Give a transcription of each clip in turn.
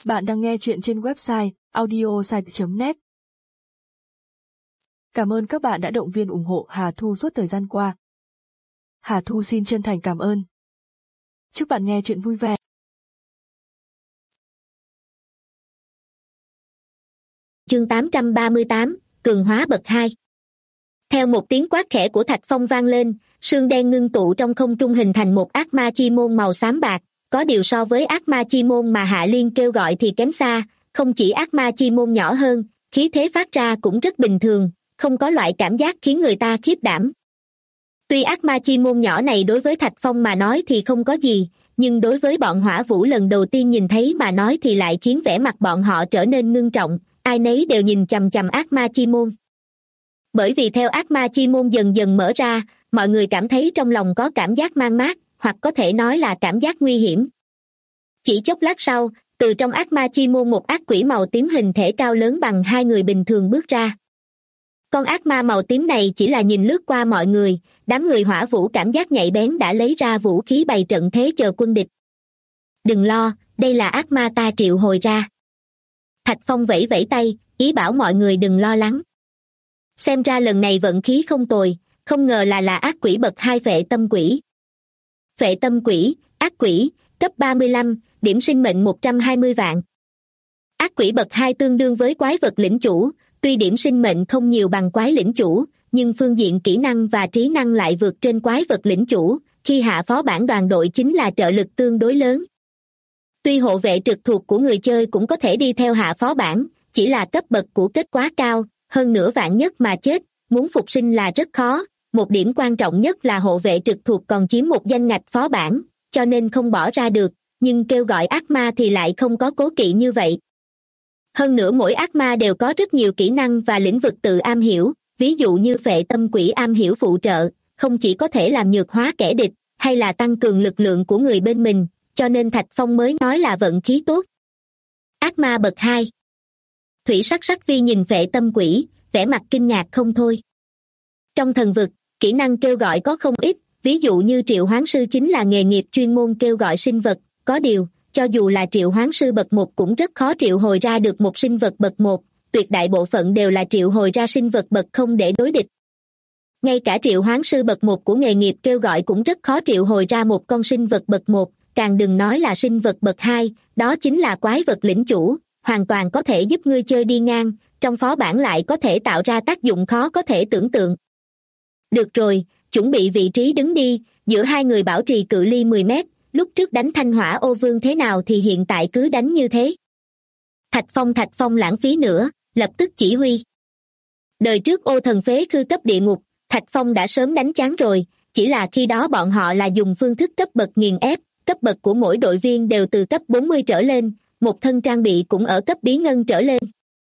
Bạn đang nghe chuyện trên website audiosite.net. Cảm ơn các bạn đã động viên ủng hộ Hà Thu suốt thời gian qua. Hà Thu xin chân thành cảm ơn. Chúc bạn nghe chuyện vui vẻ. Chương 838, cường hóa bậc 2. Theo một tiếng quát khẽ của Thạch Phong vang lên, sương đen ngưng tụ trong không trung hình thành một ác ma chi môn màu xám bạc. Có điều so với ác ma chi môn mà Hạ Liên kêu gọi thì kém xa, không chỉ ác ma chi môn nhỏ hơn, khí thế phát ra cũng rất bình thường, không có loại cảm giác khiến người ta khiếp đảm. Tuy ác ma chi môn nhỏ này đối với Thạch Phong mà nói thì không có gì, nhưng đối với bọn Hỏa Vũ lần đầu tiên nhìn thấy mà nói thì lại khiến vẻ mặt bọn họ trở nên ngưng trọng, ai nấy đều nhìn chằm chằm ác ma chi môn. Bởi vì theo ác ma chi môn dần dần mở ra, mọi người cảm thấy trong lòng có cảm giác man mác, hoặc có thể nói là cảm giác nguy hiểm. Chỉ chốc lát sau, từ trong ác ma chi môn một ác quỷ màu tím hình thể cao lớn bằng hai người bình thường bước ra. Con ác ma màu tím này chỉ là nhìn lướt qua mọi người, đám người Hỏa Vũ cảm giác nhạy bén đã lấy ra vũ khí bày trận thế chờ quân địch. Đừng lo, đây là ác ma ta triệu hồi ra. Thạch Phong vẫy vẫy tay, ý bảo mọi người đừng lo lắng. Xem ra lần này vận khí không tồi, không ngờ là ác quỷ bậc 2 Phệ Tâm Quỷ. Phệ Tâm Quỷ, ác quỷ, cấp 35, điểm sinh mệnh 120 vạn. Ác quỷ bậc 2 tương đương với quái vật lĩnh chủ, tuy điểm sinh mệnh không nhiều bằng quái lĩnh chủ, nhưng phương diện kỹ năng và trí năng lại vượt trên quái vật lĩnh chủ, khi hạ phó bản đoàn đội chính là trợ lực tương đối lớn. Tuy hộ vệ trực thuộc của người chơi cũng có thể đi theo hạ phó bản, chỉ là cấp bậc của kết quá cao, hơn nữa vạn nhất mà chết, muốn phục sinh là rất khó. Một điểm quan trọng nhất là hộ vệ trực thuộc còn chiếm một danh ngạch phó bản, cho nên không bỏ ra được, nhưng kêu gọi ác ma thì lại không có cố kỵ như vậy. Hơn nữa mỗi ác ma đều có rất nhiều kỹ năng và lĩnh vực tự am hiểu, ví dụ như Phệ Tâm Quỷ am hiểu phụ trợ, không chỉ có thể làm nhược hóa kẻ địch, hay là tăng cường lực lượng của người bên mình, cho nên Thạch Phong mới nói là vận khí tốt. Ác ma bậc 2. Thủy Sắc Sắc Vi nhìn Phệ Tâm Quỷ, vẻ mặt kinh ngạc không thôi. Trong thần vực, kỹ năng kêu gọi có không ít, ví dụ như triệu hoán sư chính là nghề nghiệp chuyên môn kêu gọi sinh vật, có điều, cho dù là triệu hoán sư bậc 1 cũng rất khó triệu hồi ra được một sinh vật bậc 1, tuyệt đại bộ phận đều là triệu hồi ra sinh vật bậc 0 để đối địch. Ngay cả triệu hoán sư bậc 1 của nghề nghiệp kêu gọi cũng rất khó triệu hồi ra một con sinh vật bậc 1, càng đừng nói là sinh vật bậc 2, đó chính là quái vật lĩnh chủ, hoàn toàn có thể giúp ngươi chơi đi ngang, trong phó bản lại có thể tạo ra tác dụng khó có thể tưởng tượng. Được rồi, chuẩn bị vị trí đứng đi, giữa hai người bảo trì cự ly 10 mét, lúc trước đánh Thanh Hỏa Ô Vương thế nào thì hiện tại cứ đánh như thế. Thạch Phong lãng phí nữa, lập tức chỉ huy. Đời trước Ô Thần Phế Khư cấp địa ngục, Thạch Phong đã sớm đánh chán rồi, chỉ là khi đó bọn họ là dùng phương thức cấp bậc nghiền ép, cấp bậc của mỗi đội viên đều từ cấp 40 trở lên, một thân trang bị cũng ở cấp bí ngân trở lên.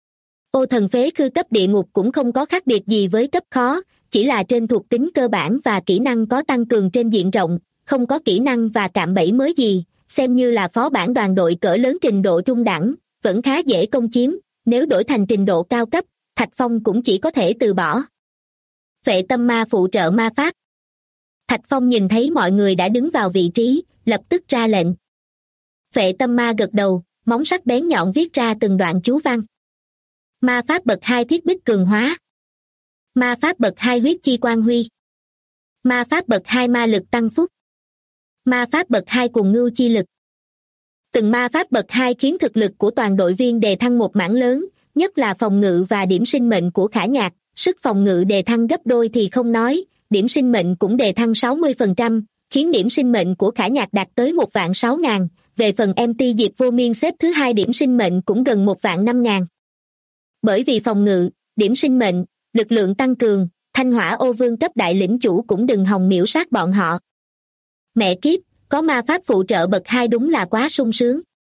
Ô Thần Phế Khư cấp địa ngục cũng không có khác biệt gì với cấp khó, chỉ là trên thuộc tính cơ bản và kỹ năng có tăng cường trên diện rộng, không có kỹ năng và cạm bẫy mới gì, xem như là phó bản đoàn đội cỡ lớn trình độ trung đẳng, vẫn khá dễ công chiếm, nếu đổi thành trình độ cao cấp, Thạch Phong cũng chỉ có thể từ bỏ. Phệ Tâm Ma phụ trợ ma pháp. Thạch Phong nhìn thấy mọi người đã đứng vào vị trí, lập tức ra lệnh. Phệ Tâm Ma gật đầu, móng sắc bén nhọn viết ra từng đoạn chú văn. Ma pháp bậc 2 Thiết Bích cường hóa. Ma pháp bậc 2 Huyết Chi Quang Huy. Ma pháp bậc 2 Ma lực tăng phúc. Ma pháp bậc 2 Cuồng Ngưu chi lực. Từng ma pháp bậc 2 khiến thực lực của toàn đội viên đề thăng một mảng lớn, nhất là phòng ngự và điểm sinh mệnh của Khả Nhạc, sức phòng ngự đề thăng gấp đôi thì không nói, điểm sinh mệnh cũng đề thăng 60%, khiến điểm sinh mệnh của Khả Nhạc đạt tới 1.600.000, về phần MT Diệp Vô Miên xếp thứ 2 điểm sinh mệnh cũng gần 1.500.000. Bởi vì phòng ngự, điểm sinh mệnh, lực lượng tăng cường, Thanh Hỏa Ô Vương cấp đại lĩnh chủ cũng đừng hòng miễu sát bọn họ. Mẹ kiếp, có ma pháp phụ trợ bậc 2 đúng là quá sung sướng.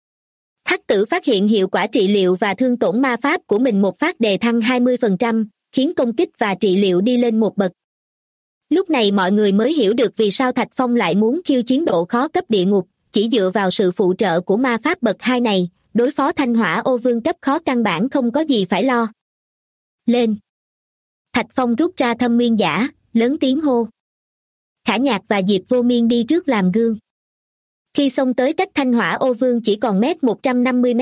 Hắc Tử phát hiện hiệu quả trị liệu và thương tổn ma pháp của mình một phát đề thăng 20%, khiến công kích và trị liệu đi lên một bậc. Lúc này mọi người mới hiểu được vì sao Thạch Phong lại muốn khiêu chiến độ khó cấp địa ngục, chỉ dựa vào sự phụ trợ của ma pháp bậc 2 này, đối phó Thanh Hỏa Ô Vương cấp khó căn bản không có gì phải lo. Lên! Thạch Phong rút ra Thâm Nguyên Giả, lớn tiếng hô. Khả Nhạc và Diệp Vô Miên đi trước làm gương. Khi xông tới cách Thanh Hỏa Ô Vương chỉ còn 150 mét,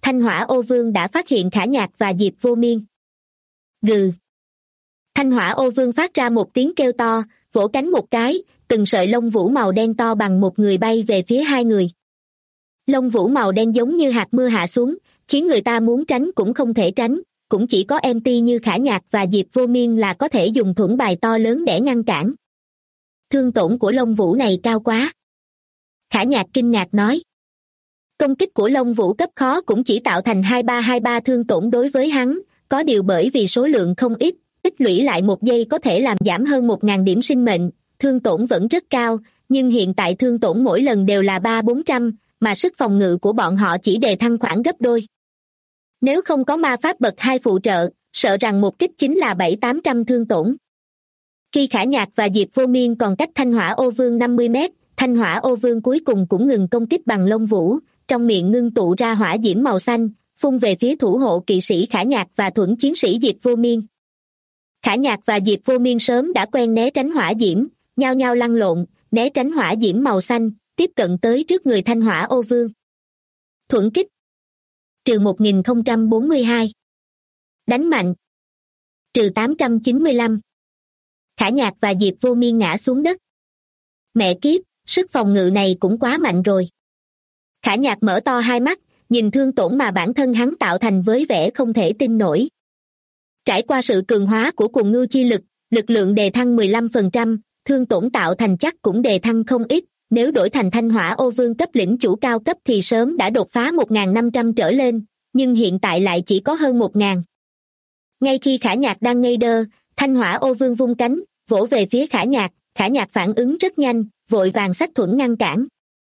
Thanh Hỏa Ô Vương đã phát hiện Khả Nhạc và Diệp Vô Miên. Gừ. Thanh Hỏa Ô Vương phát ra một tiếng kêu to, vỗ cánh một cái, từng sợi lông vũ màu đen to bằng một người bay về phía hai người. Lông vũ màu đen giống như hạt mưa hạ xuống, khiến người ta muốn tránh cũng không thể tránh, cũng chỉ có MT như Khả Nhạc và Diệp Vô Miên là có thể dùng thuẫn bài to lớn để ngăn cản. Thương tổn của lông vũ này cao quá. Khả Nhạc kinh ngạc nói. Công kích của lông vũ cấp khó cũng chỉ tạo thành 2323 thương tổn đối với hắn, có điều bởi vì số lượng không ít, tích lũy lại một giây có thể làm giảm hơn 1.000 điểm sinh mệnh, thương tổn vẫn rất cao, nhưng hiện tại thương tổn mỗi lần đều là 300-400, mà sức phòng ngự của bọn họ chỉ đề thăng khoảng gấp đôi. Nếu không có ma pháp bậc 2 phụ trợ, sợ rằng một kích chính là 700-800 thương tổn. Khi Khả Nhạc và Diệp Vô Miên còn cách Thanh Hỏa Ô Vương 50 mét, Thanh Hỏa Ô Vương cuối cùng cũng ngừng công kích bằng lông vũ, trong miệng ngưng tụ ra hỏa diễm màu xanh, phun về phía thủ hộ kỵ sĩ Khả Nhạc và thuẫn chiến sĩ Diệp Vô Miên. Khả Nhạc và Diệp Vô Miên sớm đã quen né tránh hỏa diễm, nhao nhao lăn lộn, né tránh hỏa diễm màu xanh, tiếp cận tới trước người Thanh Hỏa Ô Vương. Thuẫn kích. Trừ 1042. Đánh mạnh. Trừ 895. Khả Nhạc và Diệp Vô Miên ngã xuống đất. Mẹ kiếp, sức phòng ngự này cũng quá mạnh rồi. Khả Nhạc mở to hai mắt, nhìn thương tổn mà bản thân hắn tạo thành với vẻ không thể tin nổi. Trải qua sự cường hóa của cuồng ngưu chi lực, lực lượng đề thăng 15%, thương tổn tạo thành chắc cũng đề thăng không ít, nếu đổi thành Thanh Hỏa Ô Vương cấp lĩnh chủ cao cấp thì sớm đã đột phá 1.500 trở lên, nhưng hiện tại lại chỉ có hơn 1.000. Ngay khi Khả Nhạc đang ngây đơ, Thanh Hỏa Ô Vương vung cánh, vỗ về phía Khả Nhạc phản ứng rất nhanh, vội vàng xách thuẫn ngăn cản.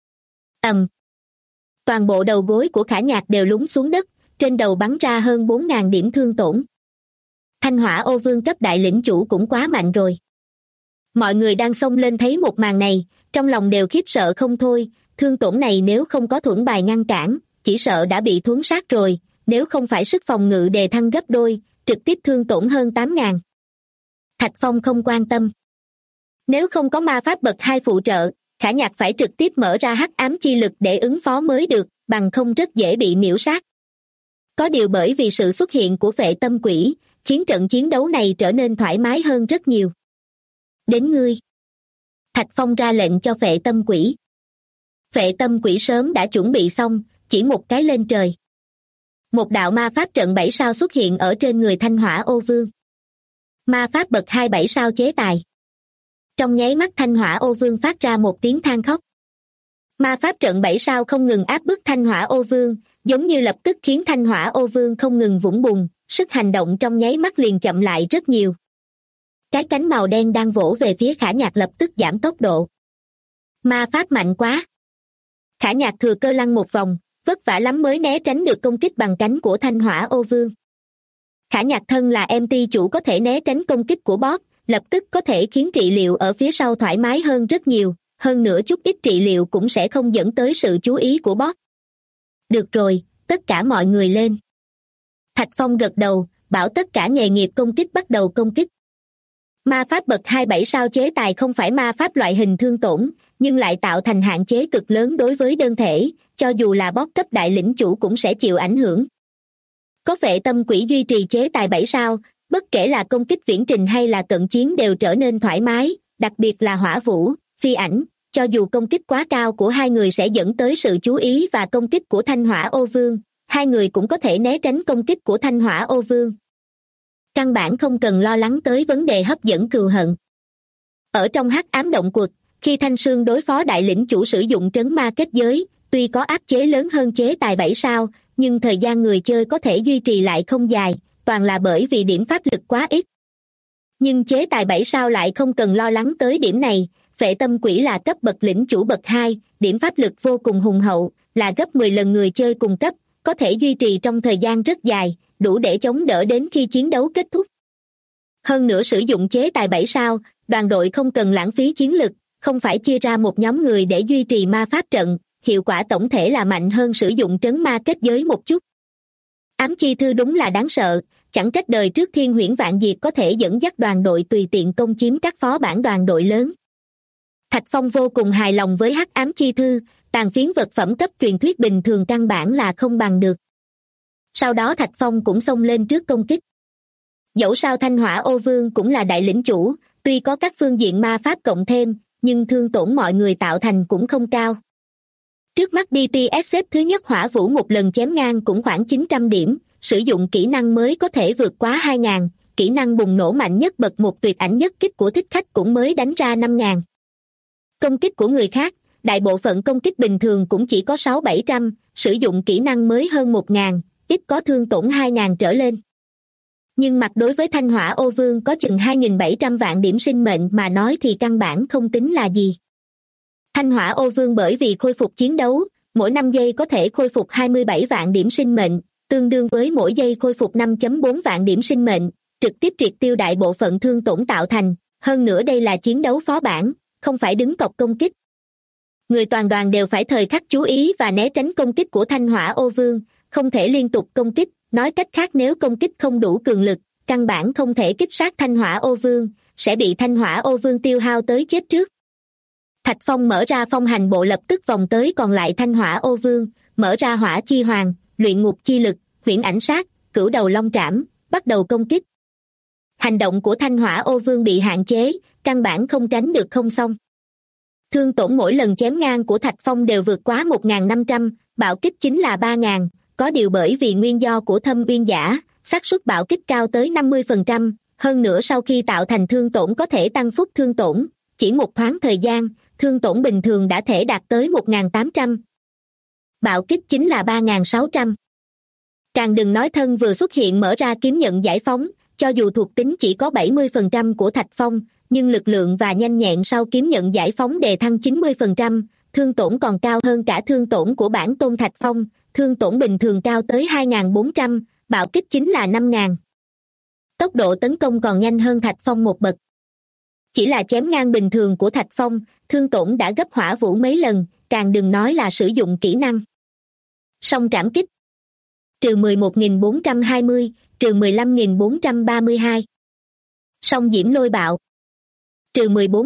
Toàn bộ đầu gối của Khả Nhạc đều lún xuống đất, trên đầu bắn ra hơn 4.000 điểm thương tổn. Thanh Hỏa Ô Vương cấp đại lĩnh chủ cũng quá mạnh rồi. Mọi người đang xông lên thấy một màn này, trong lòng đều khiếp sợ không thôi, thương tổn này nếu không có thuẫn bài ngăn cản, chỉ sợ đã bị thuấn sát rồi, nếu không phải sức phòng ngự đề thăng gấp đôi, trực tiếp thương tổn hơn 8.000. Thạch Phong không quan tâm. Nếu không có ma pháp bậc 2 phụ trợ, Khả Nhạc phải trực tiếp mở ra hắc ám chi lực để ứng phó mới được, bằng không rất dễ bị miễu sát. Có điều bởi vì sự xuất hiện của Phệ Tâm Quỷ, khiến trận chiến đấu này trở nên thoải mái hơn rất nhiều. Đến ngươi. Thạch Phong ra lệnh cho Phệ Tâm Quỷ. Phệ Tâm Quỷ sớm đã chuẩn bị xong, chỉ một cái lên trời. Một đạo ma pháp trận 7 sao xuất hiện ở trên người Thanh Hỏa Ô Vương. Ma pháp bậc 2 7 sao chế tài. Trong nháy mắt Thanh Hỏa Ô Vương phát ra một tiếng than khóc. Ma pháp trận 7 sao không ngừng áp bức Thanh Hỏa Ô Vương, giống như lập tức khiến Thanh Hỏa Ô Vương không ngừng vũng bùn, sức hành động trong nháy mắt liền chậm lại rất nhiều. Cái cánh màu đen đang vỗ về phía Khả Nhạc lập tức giảm tốc độ. Ma pháp mạnh quá. Khả Nhạc thừa cơ lăn một vòng, vất vả lắm mới né tránh được công kích bằng cánh của Thanh Hỏa Ô Vương. Khả Nhạc thân là MT chủ có thể né tránh công kích của boss, lập tức có thể khiến trị liệu ở phía sau thoải mái hơn rất nhiều, hơn nữa chút ít trị liệu cũng sẽ không dẫn tới sự chú ý của boss. Được rồi, tất cả mọi người lên. Thạch Phong gật đầu, bảo tất cả nghề nghiệp công kích bắt đầu công kích. Ma pháp bậc 2 7 sao chế tài không phải ma pháp loại hình thương tổn, nhưng lại tạo thành hạn chế cực lớn đối với đơn thể, cho dù là boss cấp đại lĩnh chủ cũng sẽ chịu ảnh hưởng. Có Phệ Tâm Quỷ duy trì chế tài 7 sao, bất kể là công kích viễn trình hay là cận chiến đều trở nên thoải mái, đặc biệt là Hỏa Vũ, Phi Ảnh, cho dù công kích quá cao của hai người sẽ dẫn tới sự chú ý và công kích của Thanh Hỏa Ô Vương, hai người cũng có thể né tránh công kích của Thanh Hỏa Ô Vương. Căn bản không cần lo lắng tới vấn đề hấp dẫn cừu hận. Ở trong hắc ám động quật, khi Thanh Sương đối phó đại lĩnh chủ sử dụng trấn ma kết giới, tuy có áp chế lớn hơn chế tài 7 sao, nhưng thời gian người chơi có thể duy trì lại không dài, toàn là bởi vì điểm pháp lực quá ít. Nhưng chế tài 7 sao lại không cần lo lắng tới điểm này, Phệ Tâm Quỷ là cấp bậc lĩnh chủ bậc 2, điểm pháp lực vô cùng hùng hậu, là gấp 10 lần người chơi cùng cấp, có thể duy trì trong thời gian rất dài, đủ để chống đỡ đến khi chiến đấu kết thúc. Hơn nữa sử dụng chế tài 7 sao, đoàn đội không cần lãng phí chiến lực, không phải chia ra một nhóm người để duy trì ma pháp trận, hiệu quả tổng thể là mạnh hơn sử dụng trấn ma kết giới một chút. Ám chi thư đúng là đáng sợ, chẳng trách đời trước Thiên Huyễn Vạn Diệt có thể dẫn dắt đoàn đội tùy tiện công chiếm các phó bản đoàn đội lớn. Thạch Phong vô cùng hài lòng với hắc ám chi thư, tàn phiến vật phẩm cấp truyền thuyết bình thường căn bản là không bằng được. Sau đó Thạch Phong cũng xông lên trước công kích. Dẫu sao Thanh Hỏa Ô Vương cũng là đại lĩnh chủ, tuy có các phương diện ma pháp cộng thêm, nhưng thương tổn mọi người tạo thành cũng không cao. Trước mắt DPS xếp thứ nhất Hỏa Vũ một lần chém ngang cũng khoảng 900 điểm, sử dụng kỹ năng mới có thể vượt quá 2.000, kỹ năng bùng nổ mạnh nhất bậc một tuyệt ảnh nhất kích của thích khách cũng mới đánh ra 5.000. Công kích của người khác, đại bộ phận công kích bình thường cũng chỉ có 600-700, sử dụng kỹ năng mới hơn 1.000, ít có thương tổn 2.000 trở lên. Nhưng mặt đối với Thanh Hỏa Ô Vương có chừng 2.700 vạn điểm sinh mệnh mà nói thì căn bản không tính là gì. Thanh Hỏa Ô Vương bởi vì khôi phục chiến đấu, mỗi 5 giây có thể khôi phục 27 vạn điểm sinh mệnh, tương đương với mỗi giây khôi phục 5.4 vạn điểm sinh mệnh, trực tiếp triệt tiêu đại bộ phận thương tổn tạo thành, hơn nữa đây là chiến đấu phó bản, không phải đứng cọc công kích. Người toàn đoàn đều phải thời khắc chú ý và né tránh công kích của Thanh Hỏa Ô Vương, không thể liên tục công kích, nói cách khác nếu công kích không đủ cường lực, căn bản không thể kích sát Thanh Hỏa Ô Vương, sẽ bị Thanh Hỏa Ô Vương tiêu hao tới chết trước. Thạch Phong mở ra phong hành bộ lập tức vòng tới còn lại Thanh Hỏa Ô Vương, mở ra hỏa chi hoàng, luyện ngục chi lực, huyễn ảnh sát, cửu đầu long trảm, bắt đầu công kích. Hành động của Thanh Hỏa Ô Vương bị hạn chế, căn bản không tránh được không xong. Thương tổn mỗi lần chém ngang của Thạch Phong đều vượt quá 1.500, bạo kích chính là 3.000, có điều bởi vì nguyên do của Thâm Uyên Giả, xác suất bạo kích cao tới 50%, hơn nữa sau khi tạo thành thương tổn có thể tăng phúc thương tổn, chỉ một thoáng thời gian, thương tổn bình thường đã thể đạt tới 1.800. Bạo kích chính là 3.600. Càng đừng nói thân vừa xuất hiện mở ra kiếm nhận giải phóng, cho dù thuộc tính chỉ có 70% của Thạch Phong, nhưng lực lượng và nhanh nhẹn sau kiếm nhận giải phóng đề thăng 90%, thương tổn còn cao hơn cả thương tổn của bản tôn Thạch Phong, thương tổn bình thường cao tới 2.400, bạo kích chính là 5.000. Tốc độ tấn công còn nhanh hơn Thạch Phong một bậc. Chỉ là chém ngang bình thường của Thạch Phong, thương tổn đã gấp Hỏa Vũ mấy lần, càng đừng nói là sử dụng kỹ năng. Song trảm kích. Trừ 11.420, trừ 15.432. Song diễm lôi bạo. Trừ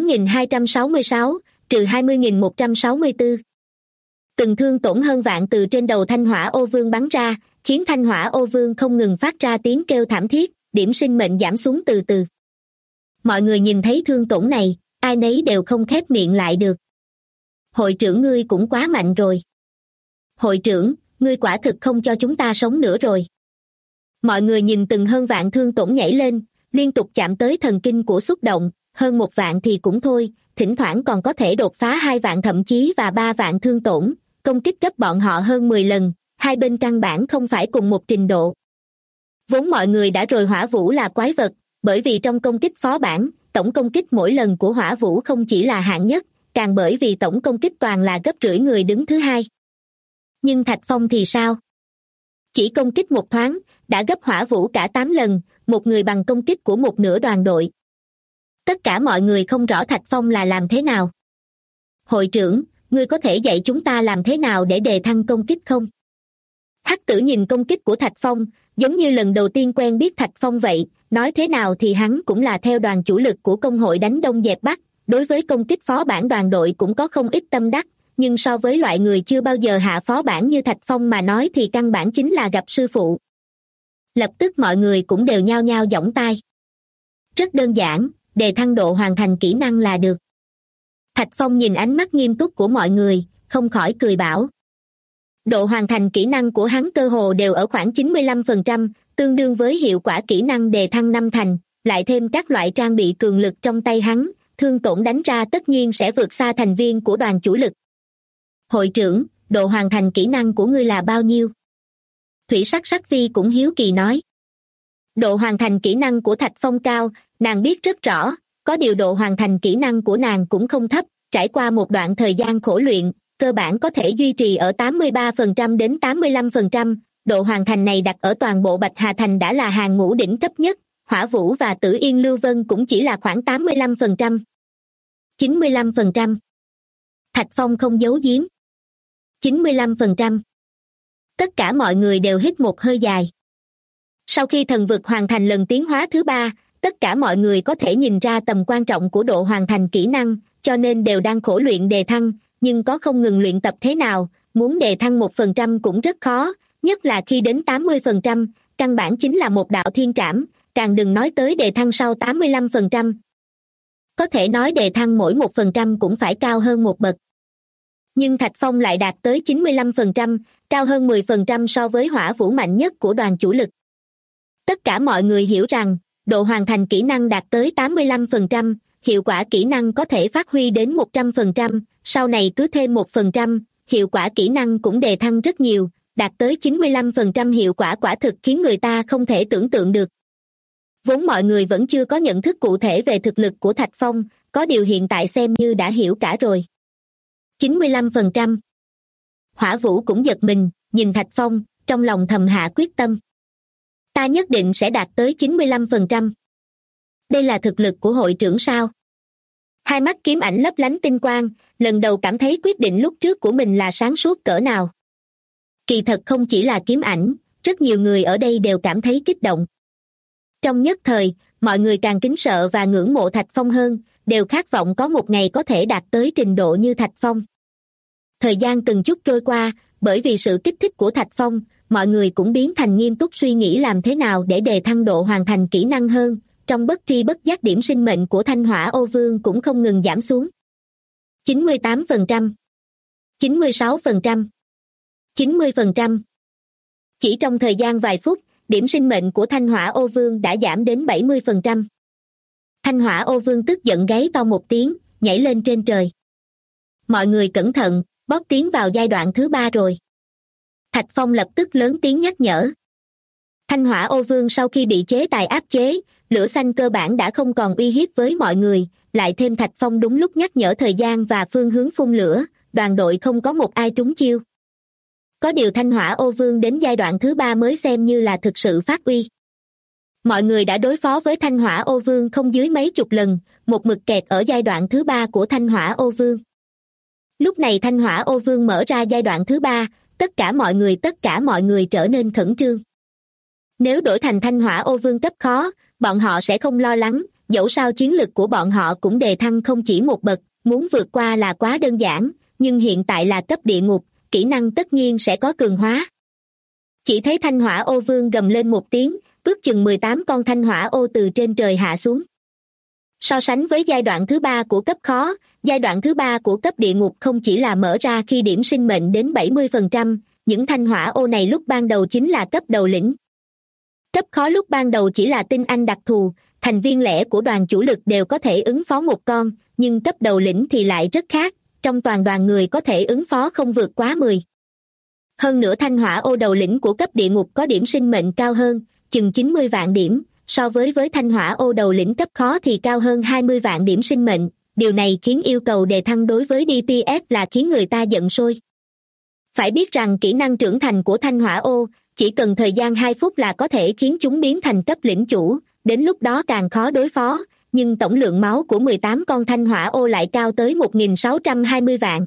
14.266, trừ 20.164. Từng thương tổn hơn vạn từ trên đầu Thanh Hỏa Ô Vương bắn ra, khiến Thanh Hỏa Ô Vương không ngừng phát ra tiếng kêu thảm thiết, điểm sinh mệnh giảm xuống từ từ. Mọi người nhìn thấy thương tổn này, ai nấy đều không khép miệng lại được. Hội trưởng ngươi cũng quá mạnh rồi. Hội trưởng, ngươi quả thực không cho chúng ta sống nữa rồi. Mọi người nhìn từng hơn vạn thương tổn nhảy lên, liên tục chạm tới thần kinh của xúc động, hơn 1 vạn thì cũng thôi, thỉnh thoảng còn có thể đột phá 2 vạn thậm chí và 3 vạn thương tổn, công kích gấp bọn họ hơn 10 lần, hai bên căn bản không phải cùng một trình độ. Vốn mọi người đã rồi Hỏa Vũ là quái vật, bởi vì trong công kích phó bản, tổng công kích mỗi lần của Hỏa Vũ không chỉ là hạng nhất, càng bởi vì tổng công kích toàn là gấp rưỡi người đứng thứ hai. Nhưng Thạch Phong thì sao? Chỉ công kích một thoáng, đã gấp Hỏa Vũ cả 8 lần, một người bằng công kích của một nửa đoàn đội. Tất cả mọi người không rõ Thạch Phong là làm thế nào. Hội trưởng, ngươi có thể dạy chúng ta làm thế nào để đề thăng công kích không? Hắc Tử nhìn công kích của Thạch Phong, giống như lần đầu tiên quen biết Thạch Phong vậy, nói thế nào thì hắn cũng là theo đoàn chủ lực của công hội đánh Đông dẹp Bắc, đối với công kích phó bản đoàn đội cũng có không ít tâm đắc, nhưng so với loại người chưa bao giờ hạ phó bản như Thạch Phong mà nói thì căn bản chính là gặp sư phụ. Lập tức mọi người cũng đều nhao nhao giỏng tai. Rất đơn giản, đề thăng độ hoàn thành kỹ năng là được. Thạch Phong nhìn ánh mắt nghiêm túc của mọi người, không khỏi cười bảo. Độ hoàn thành kỹ năng của hắn cơ hồ đều ở khoảng 95%, tương đương với hiệu quả kỹ năng đề thăng 5 thành, lại thêm các loại trang bị cường lực trong tay hắn, thương tổn đánh ra tất nhiên sẽ vượt xa thành viên của đoàn chủ lực. Hội trưởng, độ hoàn thành kỹ năng của ngươi là bao nhiêu? Thủy Sắc Sắc Vi cũng hiếu kỳ nói. Độ hoàn thành kỹ năng của Thạch Phong cao, nàng biết rất rõ, có điều độ hoàn thành kỹ năng của nàng cũng không thấp, trải qua một đoạn thời gian khổ luyện, cơ bản có thể duy trì ở 83% đến 85%, độ hoàn thành này đặt ở toàn bộ Bạch Hà Thành đã là hàng ngũ đỉnh cấp nhất, Hỏa Vũ và Tử Yên Lưu Vân cũng chỉ là khoảng 85%. 95%. Thạch Phong không giấu giếm. 95%. Tất cả mọi người đều hít một hơi dài. Sau khi thần vực hoàn thành lần tiến hóa thứ 3, tất cả mọi người có thể nhìn ra tầm quan trọng của độ hoàn thành kỹ năng, cho nên đều đang khổ luyện đề thăng, nhưng có không ngừng luyện tập thế nào, muốn đề thăng 1% cũng rất khó, nhất là khi đến 80%, căn bản chính là một đạo thiên trảm, càng đừng nói tới đề thăng sau 85%. Có thể nói đề thăng mỗi 1% cũng phải cao hơn một bậc. Nhưng Thạch Phong lại đạt tới 95%, cao hơn 10% so với hỏa vũ mạnh nhất của đoàn chủ lực. Tất cả mọi người hiểu rằng, độ hoàn thành kỹ năng đạt tới 85%, hiệu quả kỹ năng có thể phát huy đến 100%, sau này cứ thêm 1%, hiệu quả kỹ năng cũng đề thăng rất nhiều, đạt tới 95% hiệu quả quả thực khiến người ta không thể tưởng tượng được. Vốn mọi người vẫn chưa có nhận thức cụ thể về thực lực của Thạch Phong, có điều hiện tại xem như đã hiểu cả rồi. 95%. Hỏa Vũ cũng giật mình, nhìn Thạch Phong, trong lòng thầm hạ quyết tâm. Ta nhất định sẽ đạt tới 95%. Đây là thực lực của hội trưởng sao? Hai mắt kiếm ảnh lấp lánh tinh quang, lần đầu cảm thấy quyết định lúc trước của mình là sáng suốt cỡ nào. Kỳ thật không chỉ là kiếm ảnh, rất nhiều người ở đây đều cảm thấy kích động. Trong nhất thời, mọi người càng kính sợ và ngưỡng mộ Thạch Phong hơn, đều khát vọng có một ngày có thể đạt tới trình độ như Thạch Phong. Thời gian từng chút trôi qua, bởi vì sự kích thích của Thạch Phong, mọi người cũng biến thành nghiêm túc suy nghĩ làm thế nào để đề thăng độ hoàn thành kỹ năng hơn, trong bất tri bất giác điểm sinh mệnh của Thanh Hỏa Ô Vương cũng không ngừng giảm xuống. 98%, 96%, 90%. Chỉ trong thời gian vài phút, điểm sinh mệnh của Thanh Hỏa Ô Vương đã giảm đến 70%. Thanh Hỏa Ô Vương tức giận gáy to một tiếng, nhảy lên trên trời. Mọi người cẩn thận, bóp tiến vào giai đoạn thứ 3 rồi. Thạch Phong lập tức lớn tiếng nhắc nhở. Thanh Hỏa Ô Vương sau khi bị chế tài áp chế, lửa xanh cơ bản đã không còn uy hiếp với mọi người, lại thêm Thạch Phong đúng lúc nhắc nhở thời gian và phương hướng phun lửa, đoàn đội không có một ai trúng chiêu. Có điều Thanh Hỏa Ô Vương đến giai đoạn thứ 3 mới xem như là thực sự phát uy. Mọi người đã đối phó với Thanh Hỏa Ô Vương không dưới mấy chục lần, một mực kẹt ở giai đoạn thứ 3 của Thanh Hỏa Ô Vương. Lúc này Thanh Hỏa Ô Vương mở ra giai đoạn thứ 3, tất cả mọi người trở nên khẩn trương. Nếu đổi thành Thanh Hỏa Ô Vương cấp khó, bọn họ sẽ không lo lắng, dẫu sao chiến lực của bọn họ cũng đề thăng không chỉ một bậc, muốn vượt qua là quá đơn giản, nhưng hiện tại là cấp địa ngục, kỹ năng tất nhiên sẽ có cường hóa. Chỉ thấy Thanh Hỏa Ô Vương gầm lên một tiếng, ước chừng 18 con thanh hỏa ô từ trên trời hạ xuống. So sánh với giai đoạn thứ 3 của cấp khó, giai đoạn thứ 3 của cấp địa ngục không chỉ là mở ra khi điểm sinh mệnh đến 70%, những thanh hỏa ô này lúc ban đầu chính là cấp đầu lĩnh. Cấp khó lúc ban đầu chỉ là tinh anh đặc thù, thành viên lẻ của đoàn chủ lực đều có thể ứng phó một con, nhưng cấp đầu lĩnh thì lại rất khác, trong toàn đoàn người có thể ứng phó không vượt quá 10. Hơn nữa thanh hỏa ô đầu lĩnh của cấp địa ngục có điểm sinh mệnh cao hơn, chừng 90 vạn điểm, so với thanh hỏa ô đầu lĩnh cấp khó thì cao hơn 20 vạn điểm sinh mệnh, điều này khiến yêu cầu đề thăng đối với DPS là khiến người ta giận sôi. Phải biết rằng kỹ năng trưởng thành của thanh hỏa ô, chỉ cần thời gian 2 phút là có thể khiến chúng biến thành cấp lĩnh chủ, đến lúc đó càng khó đối phó, nhưng tổng lượng máu của 18 con thanh hỏa ô lại cao tới 1.620 vạn.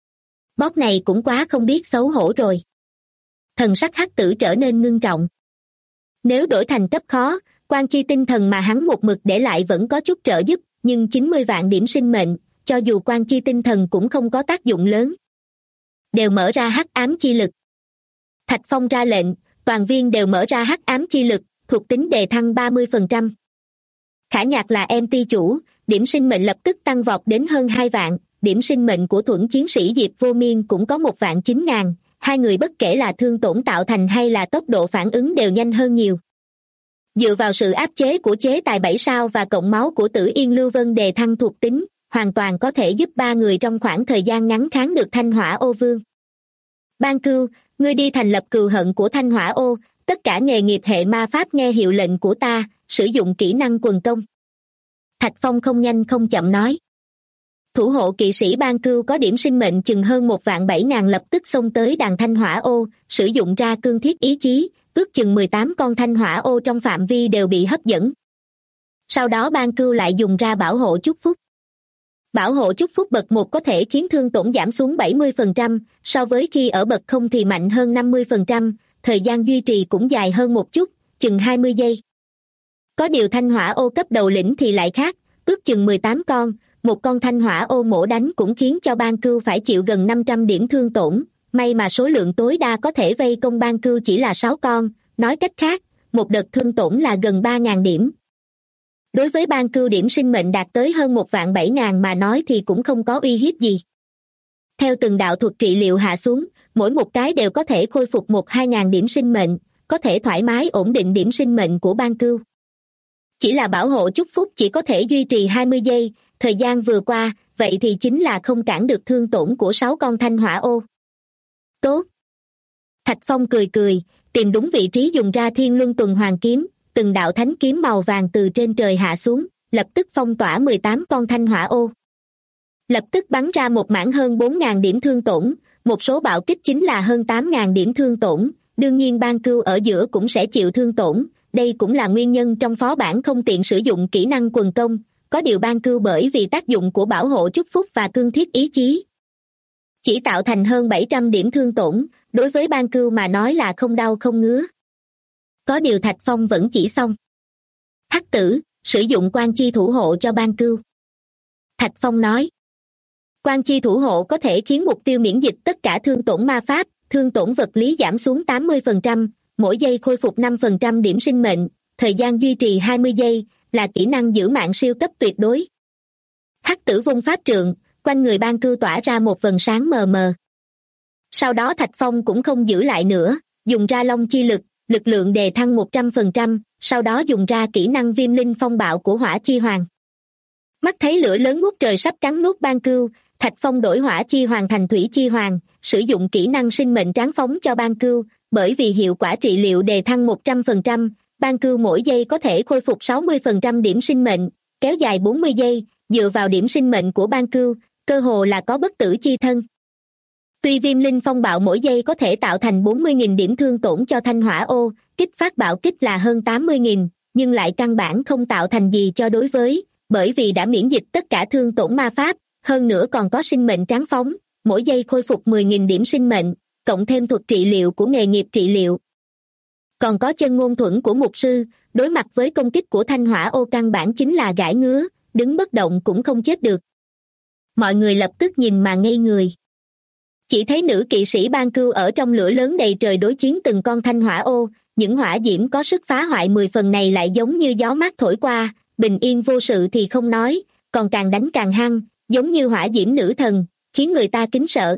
Boss này cũng quá không biết xấu hổ rồi. Thần sắc Hắc Tử trở nên ngưng trọng. Nếu đổi thành cấp khó, quan chi tinh thần mà hắn một mực để lại vẫn có chút trợ giúp, nhưng 90 vạn điểm sinh mệnh, cho dù quan chi tinh thần cũng không có tác dụng lớn. Đều mở ra hắc ám chi lực. Thạch Phong ra lệnh, toàn viên đều mở ra hắc ám chi lực, thuộc tính đề thăng 30%. Khả Nhạc là MT chủ, điểm sinh mệnh lập tức tăng vọt đến hơn 2 vạn, điểm sinh mệnh của Thuẫn chiến sĩ Diệp Vô Miên cũng có 1.900.000, hai người bất kể là thương tổn tạo thành hay là tốc độ phản ứng đều nhanh hơn nhiều. Dựa vào sự áp chế của chế tài 7 sao và cộng máu của Tử Yên Lưu Vân đề thăng thuộc tính, hoàn toàn có thể giúp 3 người trong khoảng thời gian ngắn kháng được thanh hỏa ô vương. Ban Cưu, ngươi đi thành lập cừu hận của thanh hỏa ô, tất cả nghề nghiệp hệ ma pháp nghe hiệu lệnh của ta, sử dụng kỹ năng quần công. Thạch Phong không nhanh không chậm nói. Thủ hộ kỵ sĩ Ban Cưu có điểm sinh mệnh chừng hơn 1.700.000 lập tức xông tới đàn thanh hỏa ô, sử dụng ra cương thiết ý chí, ước chừng 18 con thanh hỏa ô trong phạm vi đều bị hấp dẫn. Sau đó Ban Cưu lại dùng ra bảo hộ chúc phúc. Bảo hộ chúc phúc bậc 1 có thể khiến thương tổn giảm xuống 70%, so với khi ở bậc 0 thì mạnh hơn 50%, thời gian duy trì cũng dài hơn một chút, chừng 20 giây. Có điều thanh hỏa ô cấp đầu lĩnh thì lại khác, ước chừng 18 con, một con thanh hỏa ô mổ đánh cũng khiến cho Ban Cưu phải chịu gần 500 điểm thương tổn, may mà số lượng tối đa có thể vây công Ban Cưu chỉ là 6 con, nói cách khác, một đợt thương tổn là gần 3.000 điểm. Đối với Ban Cưu điểm sinh mệnh đạt tới hơn 1.700.000 mà nói thì cũng không có uy hiếp gì. Theo từng đạo thuật trị liệu hạ xuống, mỗi một cái đều có thể khôi phục 1-2 ngàn điểm sinh mệnh, có thể thoải mái ổn định điểm sinh mệnh của Ban Cưu. Chỉ là bảo hộ chúc phúc chỉ có thể duy trì 20 giây, thời gian vừa qua, vậy thì chính là không cản được thương tổn của 6 con thanh hỏa ô. Tốt. Thạch Phong cười cười, tìm đúng vị trí dùng ra Thiên Luân Tuần Hoàn Kiếm, từng đạo thánh kiếm màu vàng từ trên trời hạ xuống, lập tức phong tỏa 18 con thanh hỏa ô. Lập tức bắn ra một mảng hơn 4.000 điểm thương tổn, một số bạo kích chính là hơn 8.000 điểm thương tổn, đương nhiên Ban Cưu ở giữa cũng sẽ chịu thương tổn, đây cũng là nguyên nhân trong phó bản không tiện sử dụng kỹ năng quần công, có điều Ban Cưu bởi vì tác dụng của bảo hộ chúc phúc và cương thiết ý chí, chỉ tạo thành hơn 700 điểm thương tổn, đối với Ban Cưu mà nói là không đau không ngứa. Có điều Thạch Phong vẫn chỉ xong. Hắc tử, sử dụng quan chi thủ hộ cho Ban Cưu. Thạch Phong nói. Quan chi thủ hộ có thể khiến mục tiêu miễn dịch tất cả thương tổn ma pháp, thương tổn vật lý giảm xuống 80%, mỗi giây khôi phục 5% điểm sinh mệnh, thời gian duy trì 20 giây, là kỹ năng giữ mạng siêu cấp tuyệt đối. Hắc tử vung pháp trượng, quanh người Ban Cưu tỏa ra một vầng sáng mờ mờ. Sau đó Thạch Phong cũng không giữ lại nữa, dùng ra long chi lực, lực lượng đề thăng 100%, sau đó dùng ra kỹ năng viêm linh phong bạo của hỏa chi hoàng. Mắt thấy lửa lớn ngút trời sắp cắn nuốt Ban Cưu, Thạch Phong đổi hỏa chi hoàng thành thủy chi hoàng, sử dụng kỹ năng sinh mệnh tráng phóng cho Ban Cưu, bởi vì hiệu quả trị liệu đề thăng 100%, Ban Cưu mỗi giây có thể khôi phục 60% điểm sinh mệnh, kéo dài 40 giây, dựa vào điểm sinh mệnh của Ban Cưu, cơ hồ là có bất tử chi thân. Tuy viêm linh phong bạo mỗi giây có thể tạo thành 40.000 điểm thương tổn cho thanh hỏa ô, kích phát bạo kích là hơn 80.000, nhưng lại căn bản không tạo thành gì cho đối với, bởi vì đã miễn dịch tất cả thương tổn ma pháp, hơn nữa còn có sinh mệnh tráng phóng, mỗi giây khôi phục 10.000 điểm sinh mệnh, cộng thêm thuật trị liệu của nghề nghiệp trị liệu. Còn có chân ngôn thuẫn của mục sư, đối mặt với công kích của thanh hỏa ô căn bản chính là gãi ngứa, đứng bất động cũng không chết được. Mọi người lập tức nhìn mà ngây người. Chỉ thấy nữ kỵ sĩ Ban Cưu ở trong lửa lớn đầy trời đối chiến từng con thanh hỏa ô, những hỏa diễm có sức phá hoại 10 phần này lại giống như gió mát thổi qua, bình yên vô sự thì không nói, còn càng đánh càng hăng, giống như hỏa diễm nữ thần, khiến người ta kính sợ.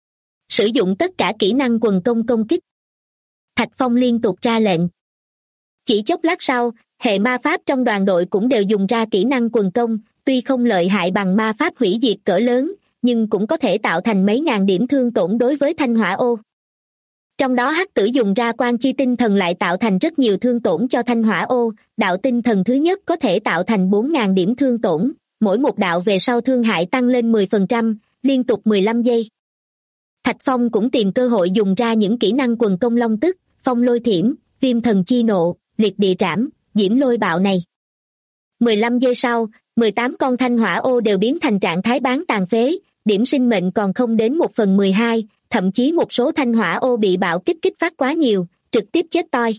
Sử dụng tất cả kỹ năng quần công công kích. Thạch Phong liên tục ra lệnh. Chỉ chốc lát sau, hệ ma pháp trong đoàn đội cũng đều dùng ra kỹ năng quần công, tuy không lợi hại bằng ma pháp hủy diệt cỡ lớn, nhưng cũng có thể tạo thành mấy ngàn điểm thương tổn đối với thanh hỏa ô. Trong đó hắc tử dùng ra quan chi tinh thần lại tạo thành rất nhiều thương tổn cho thanh hỏa ô, đạo tinh thần thứ nhất có thể tạo thành 4.000 điểm thương tổn, mỗi một đạo về sau thương hại tăng lên 10%, liên tục 15 giây. Thạch Phong cũng tìm cơ hội dùng ra những kỹ năng quần công long tức, phong lôi thiểm, viêm thần chi nộ, liệt địa trảm, diễm lôi bạo này. 15 giây sau, 18 con thanh hỏa ô đều biến thành trạng thái bán tàn phế, điểm sinh mệnh còn không đến 1/12, thậm chí một số thanh hỏa ô bị bạo kích phát quá nhiều, trực tiếp chết toi.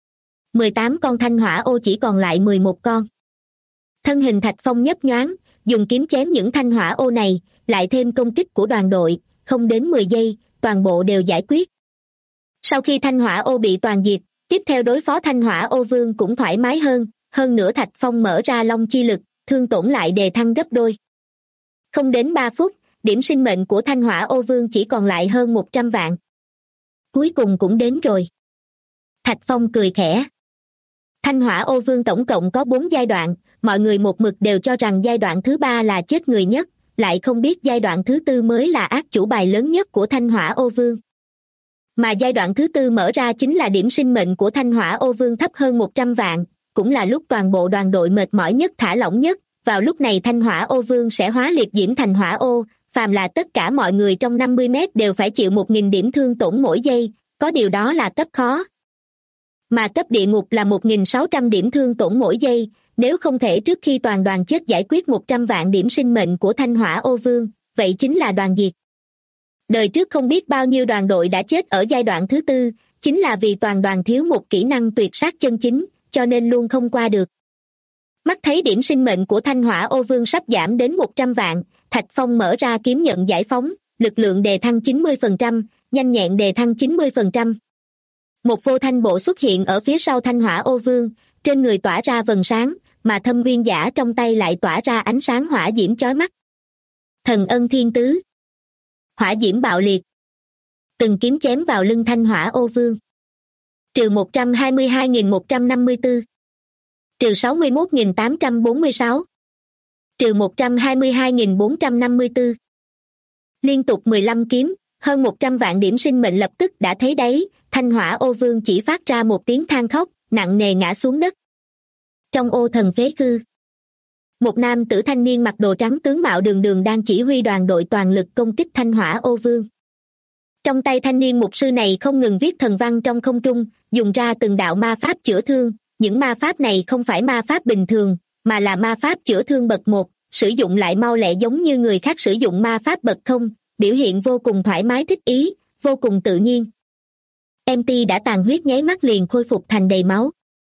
18 con thanh hỏa ô chỉ còn lại 11 con. Thân hình Thạch Phong nhấp nhoáng, dùng kiếm chém những thanh hỏa ô này, lại thêm công kích của đoàn đội, không đến 10 giây, toàn bộ đều giải quyết. Sau khi thanh hỏa ô bị toàn diệt, tiếp theo đối phó thanh hỏa ô vương cũng thoải mái hơn nữa Thạch Phong mở ra long chi lực, thương tổn lại đề thăng gấp đôi. Không đến 3 phút, điểm sinh mệnh của thanh hỏa ô vương chỉ còn lại hơn 100 vạn. Cuối cùng cũng đến rồi. Thạch Phong cười khẽ. Thanh hỏa ô vương tổng cộng có 4 giai đoạn, mọi người một mực đều cho rằng giai đoạn thứ 3 là chết người nhất, lại không biết giai đoạn thứ 4 mới là ác chủ bài lớn nhất của thanh hỏa ô vương. Mà giai đoạn thứ 4 mở ra chính là điểm sinh mệnh của thanh hỏa ô vương thấp hơn 100 vạn, cũng là lúc toàn bộ đoàn đội mệt mỏi nhất thả lỏng nhất, vào lúc này thanh hỏa ô vương sẽ hóa liệt diễm thành hỏa ô, phàm là tất cả mọi người trong 50 mét đều phải chịu 1.000 điểm thương tổn mỗi giây, có điều đó là cấp khó. Mà cấp địa ngục là 1.600 điểm thương tổn mỗi giây, nếu không thể trước khi toàn đoàn chết giải quyết 100 vạn điểm sinh mệnh của thanh hỏa ô vương, vậy chính là đoàn diệt. Đời trước không biết bao nhiêu đoàn đội đã chết ở giai đoạn thứ 4, chính là vì toàn đoàn thiếu một kỹ năng tuyệt sát chân chính, cho nên luôn không qua được. Mắt thấy điểm sinh mệnh của thanh hỏa ô vương sắp giảm đến 100 vạn, Thạch Phong mở ra kiếm nhận giải phóng, lực lượng đề thăng 90%, nhanh nhẹn đề thăng 90%. Một vô thanh bộ xuất hiện ở phía sau Thanh Hỏa Ô Vương, trên người tỏa ra vầng sáng, mà Thâm Viên Giả trong tay lại tỏa ra ánh sáng hỏa diễm chói mắt. Thần Ân Thiên Tứ. Hỏa diễm bạo liệt. Từng kiếm chém vào lưng Thanh Hỏa Ô Vương. Trừ 122.154. Trừ 61.846. Trừ 122.454. Liên tục 15 kiếm, hơn 100 vạn điểm sinh mệnh lập tức đã thấy đáy, Thanh Hỏa Ô Vương chỉ phát ra một tiếng than khóc, nặng nề ngã xuống đất. Trong ô thần phế cư, một nam tử thanh niên mặc đồ trắng tướng mạo đường đường đang chỉ huy đoàn đội toàn lực công kích Thanh Hỏa Ô Vương. Trong tay thanh niên mục sư này không ngừng viết thần văn trong không trung, dùng ra từng đạo ma pháp chữa thương. Những ma pháp này không phải ma pháp bình thường, mà là ma pháp chữa thương bậc 1, sử dụng lại mau lẹ giống như người khác sử dụng ma pháp bậc 0, biểu hiện vô cùng thoải mái thích ý, vô cùng tự nhiên. MT đã tàn huyết nháy mắt liền khôi phục thành đầy máu.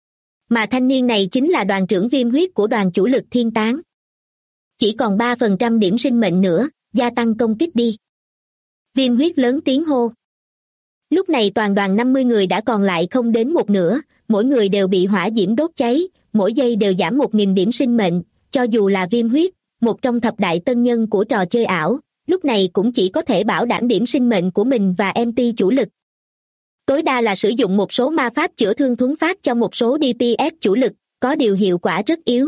Mà thanh niên này chính là đoàn trưởng viêm huyết của đoàn chủ lực thiên tán. Chỉ còn 3% điểm sinh mệnh nữa, gia tăng công kích đi. Viêm huyết lớn tiếng hô. Lúc này toàn đoàn 50 người đã còn lại không đến một nửa, mỗi người đều bị hỏa diễm đốt cháy, mỗi giây đều giảm 1.000 điểm sinh mệnh, cho dù là viêm huyết, một trong thập đại tân nhân của trò chơi ảo, lúc này cũng chỉ có thể bảo đảm điểm sinh mệnh của mình và MT chủ lực. Tối đa là sử dụng một số ma pháp chữa thương thuấn phát cho một số DPS chủ lực, có điều hiệu quả rất yếu.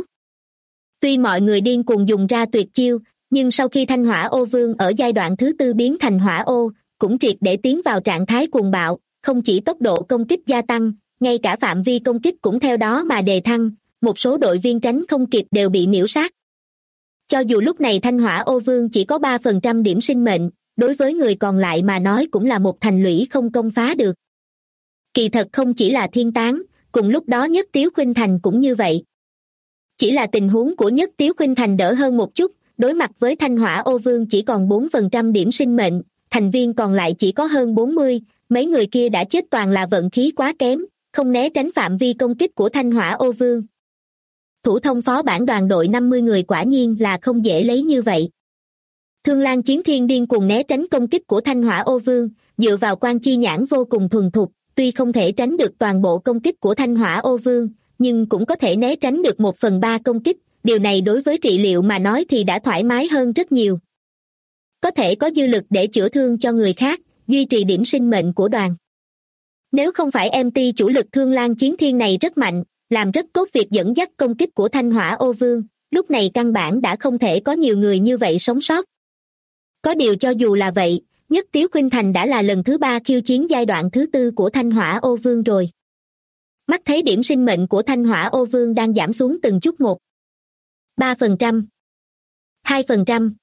Tuy mọi người điên cuồng dùng ra tuyệt chiêu, nhưng sau khi Thanh Hỏa Ô Vương ở giai đoạn thứ 4 biến thành hỏa ô, cũng triệt để tiến vào trạng thái cuồng bạo, không chỉ tốc độ công kích gia tăng, ngay cả phạm vi công kích cũng theo đó mà đề thăng, một số đội viên tránh không kịp đều bị miễu sát. Cho dù lúc này Thanh Hỏa Ô Vương chỉ có 3% điểm sinh mệnh, đối với người còn lại mà nói cũng là một thành lũy không công phá được. Kỳ thật không chỉ là thiên tán, cùng lúc đó Nhất Tiếu Khuynh Thành cũng như vậy. Chỉ là tình huống của Nhất Tiếu Khuynh Thành đỡ hơn một chút, đối mặt với Thanh Hỏa Ô Vương chỉ còn 4% điểm sinh mệnh, thành viên còn lại chỉ có hơn 40, mấy người kia đã chết toàn là vận khí quá kém, không né tránh phạm vi công kích của Thanh Hỏa Ô Vương. Thủ thông phó bản đoàn đội 50 người quả nhiên là không dễ lấy như vậy. Thương Lan Chiến Thiên điên cuồng né tránh công kích của Thanh Hỏa Ô Vương, dựa vào quan chi nhãn vô cùng thuần thục, tuy không thể tránh được toàn bộ công kích của Thanh Hỏa Ô Vương, nhưng cũng có thể né tránh được 1/3 công kích, điều này đối với trị liệu mà nói thì đã thoải mái hơn rất nhiều. Có thể có dư lực để chữa thương cho người khác, duy trì điểm sinh mệnh của đoàn. Nếu không phải MT chủ lực Thương Lan Chiến Thiên này rất mạnh, làm rất tốt việc dẫn dắt công kích của Thanh Hỏa Ô Vương, lúc này căn bản đã không thể có nhiều người như vậy sống sót. Có điều cho dù là vậy, Nhất Tiếu Khuynh Thành đã là lần thứ 3 khiêu chiến giai đoạn thứ 4 của Thanh Hỏa Ô Vương rồi. Mắt thấy điểm sinh mệnh của Thanh Hỏa Ô Vương đang giảm xuống từng chút một. 3%, 2%,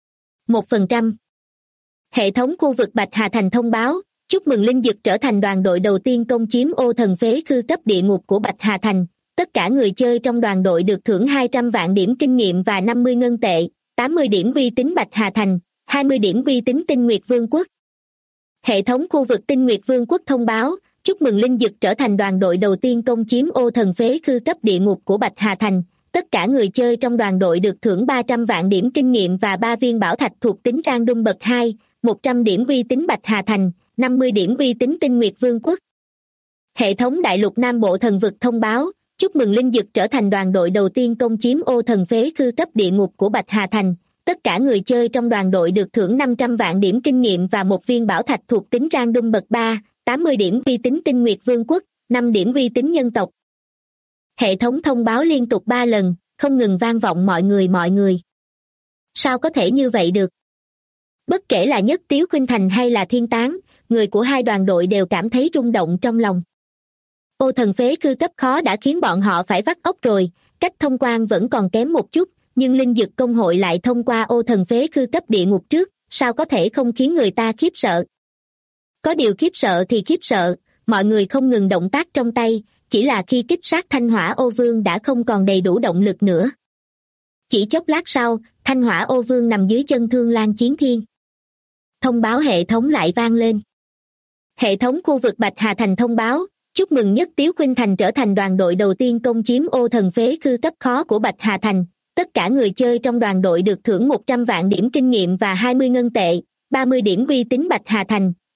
1%. Hệ thống khu vực Bạch Hà Thành thông báo, chúc mừng Linh Dực trở thành đoàn đội đầu tiên công chiếm ô thần phế khư cấp địa ngục của Bạch Hà Thành. Tất cả người chơi trong đoàn đội được thưởng 200 vạn điểm kinh nghiệm và 50 ngân tệ, 80 điểm uy tín Bạch Hà Thành, 20 điểm uy tín Tinh Nguyệt Vương quốc. Hệ thống khu vực Tinh Nguyệt Vương quốc thông báo, chúc mừng Linh Dực trở thành đoàn đội đầu tiên công chiếm ô thần phế khư cấp địa ngục của Bạch Hà Thành. Tất cả người chơi trong đoàn đội được thưởng 300 vạn điểm kinh nghiệm và 3 viên bảo thạch thuộc tính random bậc 2, 100 điểm uy tín Bạch Hà Thành, 50 điểm uy tín Tinh Nguyệt Vương quốc. Hệ thống Đại lục Nam Bộ Thần vực thông báo, chúc mừng Linh Dực trở thành đoàn đội đầu tiên công chiếm ô thần phế khư cấp địa ngục của Bạch Hà Thành. Tất cả người chơi trong đoàn đội được thưởng 500 vạn điểm kinh nghiệm và 1 viên bảo thạch thuộc tính random bậc 3, 80 điểm uy tín Tinh Nguyệt Vương quốc, 5 điểm uy tín nhân tộc. Hệ thống thông báo liên tục 3 lần, không ngừng vang vọng mọi người. Sao có thể như vậy được? Bất kể là Nhất Tiếu Khuynh Thành hay là Thiên Tán, người của hai đoàn đội đều cảm thấy rung động trong lòng. Ô thần phế khư cấp khó đã khiến bọn họ phải vắt óc rồi, cách thông quan vẫn còn kém một chút, nhưng Linh Dực công hội lại thông qua ô thần phế khư cấp địa ngục trước, sao có thể không khiến người ta khiếp sợ? Có điều khiếp sợ thì khiếp sợ, mọi người không ngừng động tác trong tay, chỉ là khi kích sát Thanh Hỏa Ô Vương đã không còn đầy đủ động lực nữa. Chỉ chốc lát sau, Thanh Hỏa Ô Vương nằm dưới chân Thương Lan Chiến Thiên. Thông báo hệ thống lại vang lên. Hệ thống khu vực Bạch Hà Thành thông báo, chúc mừng Nhất Tiếu Khuynh Thành trở thành đoàn đội đầu tiên công chiếm ô thần phế khư cấp khó của Bạch Hà Thành. Tất cả người chơi trong đoàn đội được thưởng 100 vạn điểm kinh nghiệm và 20 ngân tệ, 30 điểm uy tín Bạch Hà Thành,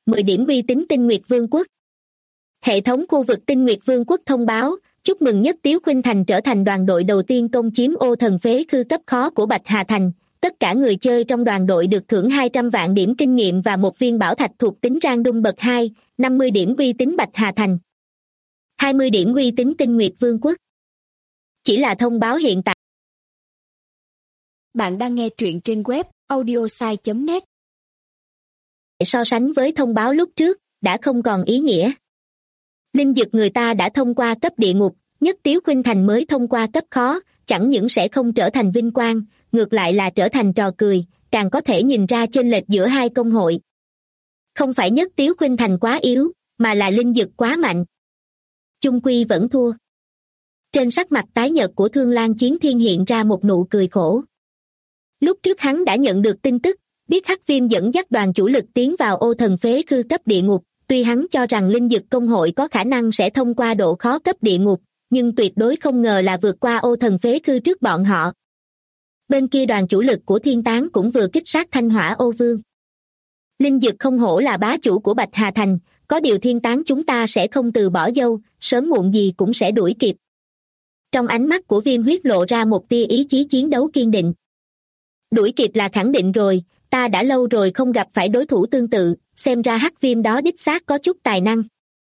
10 điểm uy tín Tinh Nguyệt Vương quốc. Hệ thống khu vực Tinh Nguyệt Vương quốc thông báo, chúc mừng Nhất Tiếu Khuynh Thành trở thành đoàn đội đầu tiên công chiếm ô thần phế khư cấp khó của Bạch Hà Thành. Tất cả người chơi trong đoàn đội được thưởng 200 vạn điểm kinh nghiệm và một viên bảo thạch thuộc tính random bậc 2, 50 điểm uy tín Bạch Hà Thành, 20 điểm uy tín Tinh Nguyệt Vương quốc. Chỉ là thông báo hiện tại. Bạn đang nghe truyện trên web audiosai.net. So sánh với thông báo lúc trước, đã không còn ý nghĩa. Linh dực người ta đã thông qua cấp địa ngục, Nhất Tiếu Khuynh Thành mới thông qua cấp khó, chẳng những sẽ không trở thành vinh quang, ngược lại là trở thành trò cười, càng có thể nhìn ra chênh lệch giữa hai công hội. Không phải Nhất Tiếu Khuynh Thành quá yếu, mà là linh dực quá mạnh. Chung quy vẫn thua. Trên sắc mặt tái nhợt của Thương Lan Chiến Thiên hiện ra một nụ cười khổ. Lúc trước hắn đã nhận được tin tức, biết Hắc Viêm dẫn dắt đoàn chủ lực tiến vào ô thần phế khư cấp địa ngục, tuy hắn cho rằng linh dực công hội có khả năng sẽ thông qua độ khó cấp địa ngục, nhưng tuyệt đối không ngờ là vượt qua ô thần phế khư trước bọn họ. Bên kia đoàn chủ lực của Thiên Tán cũng vừa kích sát Thanh Hỏa Ô Vương. Linh dực không hổ là bá chủ của Bạch Hà Thành, có điều Thiên Tán chúng ta sẽ không từ bỏ dâu, sớm muộn gì cũng sẽ đuổi kịp. Trong ánh mắt của Viêm Huyết lộ ra một tia ý chí chiến đấu kiên định. Đuổi kịp là khẳng định rồi, ta đã lâu rồi không gặp phải đối thủ tương tự, xem ra Hắc Viêm đó đích xác có chút tài năng.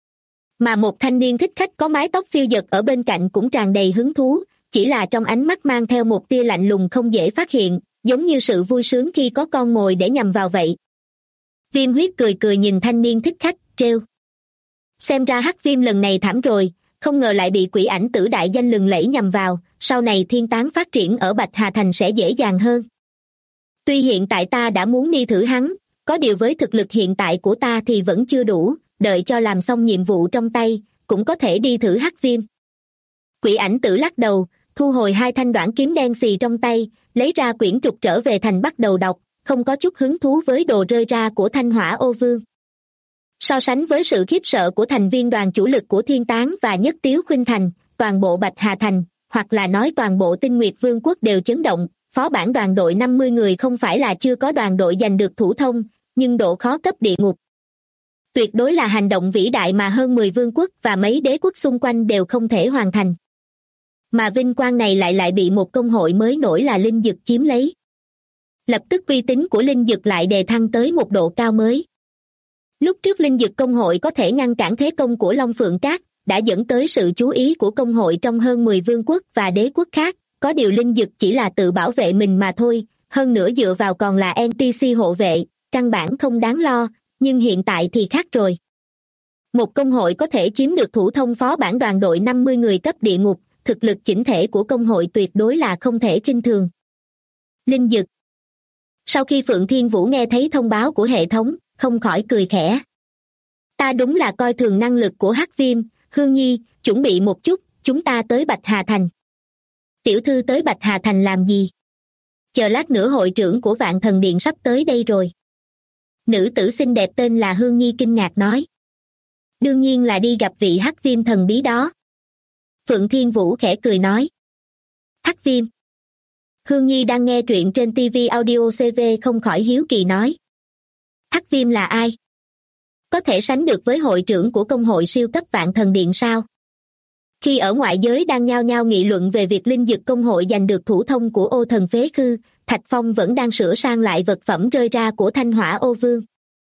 Mà một thanh niên thích khách có mái tóc phiêu dật ở bên cạnh cũng tràn đầy hứng thú, chỉ là trong ánh mắt mang theo một tia lạnh lùng không dễ phát hiện, giống như sự vui sướng khi có con mồi để nhằm vào vậy. Viêm Huyết cười cười nhìn thanh niên thích khách, trêu. Xem ra Hắc Viêm lần này thảm rồi, không ngờ lại bị Quỷ Ảnh Tử đại danh lừng lẫy nhằm vào, sau này Thiên Tán phát triển ở Bạch Hà Thành sẽ dễ dàng hơn. Tuy hiện tại ta đã muốn đi thử hắn, có điều với thực lực hiện tại của ta thì vẫn chưa đủ, đợi cho làm xong nhiệm vụ trong tay, cũng có thể đi thử Hắc Viêm. Quỷ Ảnh Tử lắc đầu, thu hồi hai thanh đoạn kiếm đen xì trong tay, lấy ra quyển trục trở về thành bắt đầu đọc, không có chút hứng thú với đồ rơi ra của Thanh Hỏa Ô Vương. So sánh với sự khiếp sợ của thành viên đoàn chủ lực của Thiên Tán và Nhất Tiếu Khuynh Thành, toàn bộ Bạch Hà Thành, hoặc là nói toàn bộ Tinh Nguyệt Vương quốc đều chấn động. Phó bản đoàn đội 50 người không phải là chưa có đoàn đội giành được thủ thông, nhưng độ khó cấp địa ngục. Tuyệt đối là hành động vĩ đại mà hơn 10 vương quốc và mấy đế quốc xung quanh đều không thể hoàn thành. Mà vinh quang này lại bị một công hội mới nổi là linh dực chiếm lấy. Lập tức uy tín của linh dực lại đề thăng tới một độ cao mới. Lúc trước linh dực công hội có thể ngăn cản thế công của Long Phượng Cát, đã dẫn tới sự chú ý của công hội trong hơn 10 vương quốc và đế quốc khác. Có điều linh dực chỉ là tự bảo vệ mình mà thôi, hơn nữa dựa vào còn là NPC hộ vệ, căn bản không đáng lo, nhưng hiện tại thì khác rồi. Một công hội có thể chiếm được thủ thông phó bản đoàn đội 50 người cấp địa ngục, thực lực chỉnh thể của công hội tuyệt đối là không thể khinh thường. Linh dực. Sau khi Phượng Thiên Vũ nghe thấy thông báo của hệ thống, không khỏi cười khẽ. Ta đúng là coi thường năng lực của Hắc Viêm, Hương Nhi, chuẩn bị một chút, chúng ta tới Bạch Hà Thành. Tiểu thư tới Bạch Hà Thành làm gì? Chờ lát nữa hội trưởng của Vạn Thần Điện sắp tới đây rồi. Nữ tử xinh đẹp tên là Hương Nhi kinh ngạc nói. Đương nhiên là đi gặp vị Hắc Viêm thần bí đó. Phượng Thiên Vũ khẽ cười nói. Hắc Viêm. Hương Nhi đang nghe truyện trên TV Audio CV không khỏi hiếu kỳ nói. Hắc Viêm là ai? Có thể sánh được với hội trưởng của công hội siêu cấp Vạn Thần Điện sao? Khi ở ngoại giới đang nhao nhao nghị luận về việc linh dực công hội giành được thủ thông của ô thần phế khư, Thạch Phong vẫn đang sửa sang lại vật phẩm rơi ra của Thanh Hỏa Ô Vương.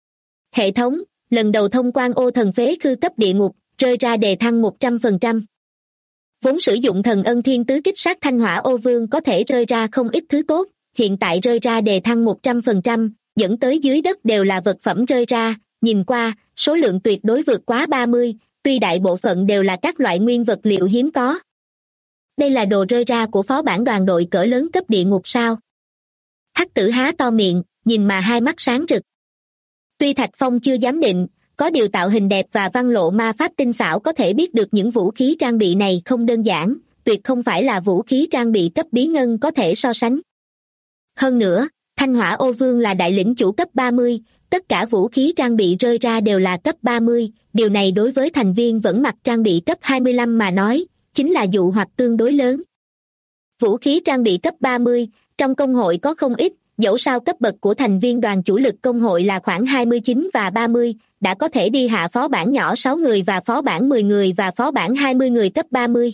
Hệ thống, lần đầu thông quan ô thần phế khư cấp địa ngục, rơi ra đề thăng 100%. Vốn sử dụng thần ân thiên tứ kích sát Thanh Hỏa Ô Vương có thể rơi ra không ít thứ tốt, hiện tại rơi ra đề thăng 100%, dẫn tới dưới đất đều là vật phẩm rơi ra, nhìn qua, số lượng tuyệt đối vượt quá 30, tuy đại bộ phận đều là các loại nguyên vật liệu hiếm có. Đây là đồ rơi ra của phó bản đoàn đội cỡ lớn cấp địa ngục sao? Hắc tử há to miệng, nhìn mà hai mắt sáng rực. Tuy Thạch Phong chưa dám định, có điều tạo hình đẹp và văn lộ ma pháp tinh xảo có thể biết được những vũ khí trang bị này không đơn giản, tuyệt không phải là vũ khí trang bị cấp bí ngân có thể so sánh. Hơn nữa, Thanh Hỏa Ô Vương là đại lĩnh chủ cấp 30, tất cả vũ khí trang bị rơi ra đều là cấp 30, điều này đối với thành viên vẫn mặc trang bị cấp 25 mà nói, chính là dụ hoặc tương đối lớn. Vũ khí trang bị cấp 30, trong công hội có không ít, dẫu sao cấp bậc của thành viên đoàn chủ lực công hội là khoảng 29 và 30, đã có thể đi hạ phó bản nhỏ 6 người và phó bản 10 người và phó bản 20 người cấp 30.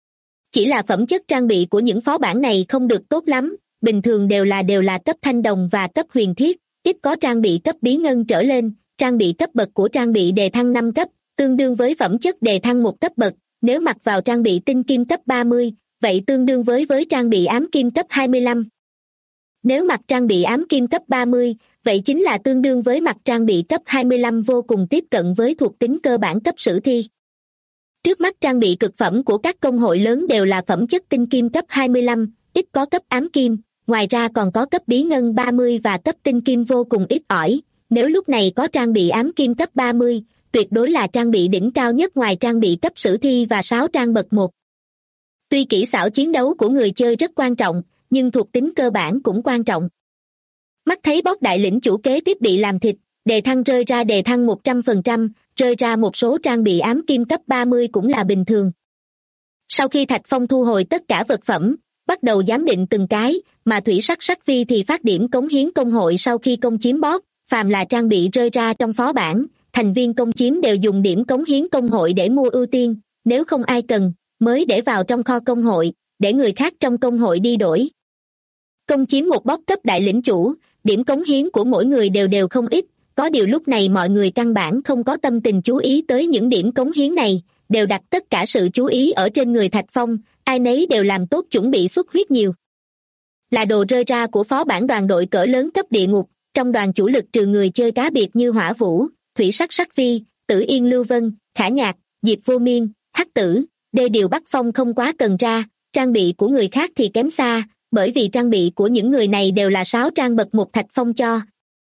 Chỉ là phẩm chất trang bị của những phó bản này không được tốt lắm, bình thường đều là cấp thanh đồng và cấp huyền thiết, ít có trang bị cấp bí ngân trở lên. Trang bị cấp bậc của trang bị đề thăng 5 cấp, tương đương với phẩm chất đề thăng 1 cấp bậc, nếu mặc vào trang bị tinh kim cấp 30, vậy tương đương với trang bị ám kim cấp 25. Nếu mặc trang bị ám kim cấp 30, vậy chính là tương đương với mặc trang bị cấp 25 vô cùng tiếp cận với thuộc tính cơ bản cấp sử thi. Trước mắt trang bị cực phẩm của các công hội lớn đều là phẩm chất tinh kim cấp 25, ít có cấp ám kim, ngoài ra còn có cấp bí ngân 30 và cấp tinh kim vô cùng ít ỏi. Nếu lúc này có trang bị ám kim cấp 30, tuyệt đối là trang bị đỉnh cao nhất ngoài trang bị cấp sử thi và 6 trang bậc 1. Tuy kỹ xảo chiến đấu của người chơi rất quan trọng, nhưng thuộc tính cơ bản cũng quan trọng. Mắt thấy boss đại lĩnh chủ kế tiếp bị làm thịt, đề thăng rơi ra đề thăng 100%, rơi ra một số trang bị ám kim cấp 30 cũng là bình thường. Sau khi Thạch Phong thu hồi tất cả vật phẩm, bắt đầu giám định từng cái, mà Thủy Sắc Vi thì phát điểm cống hiến công hội sau khi công chiếm boss. Phàm là trang bị rơi ra trong phó bản, thành viên công chiếm đều dùng điểm cống hiến công hội để mua ưu tiên, nếu không ai cần, mới để vào trong kho công hội, để người khác trong công hội đi đổi. Công chiếm một boss cấp đại lĩnh chủ, điểm cống hiến của mỗi người đều không ít, có điều lúc này mọi người căn bản không có tâm tình chú ý tới những điểm cống hiến này, đều đặt tất cả sự chú ý ở trên người Thạch Phong, ai nấy đều làm tốt chuẩn bị xuất huyết nhiều. Là đồ rơi ra của phó bản đoàn đội cỡ lớn cấp địa ngục, trong đoàn chủ lực trừ người chơi cá biệt như Hỏa Vũ, Thủy Sắc Vi, Tử Yên Lưu Vân, Khả Nhạc, Diệp Vô Miên, Hắc Tử, Đê Điều Bắc Phong không quá cần ra, trang bị của người khác thì kém xa, bởi vì trang bị của những người này đều là 6 trang bậc 1 Thạch Phong cho.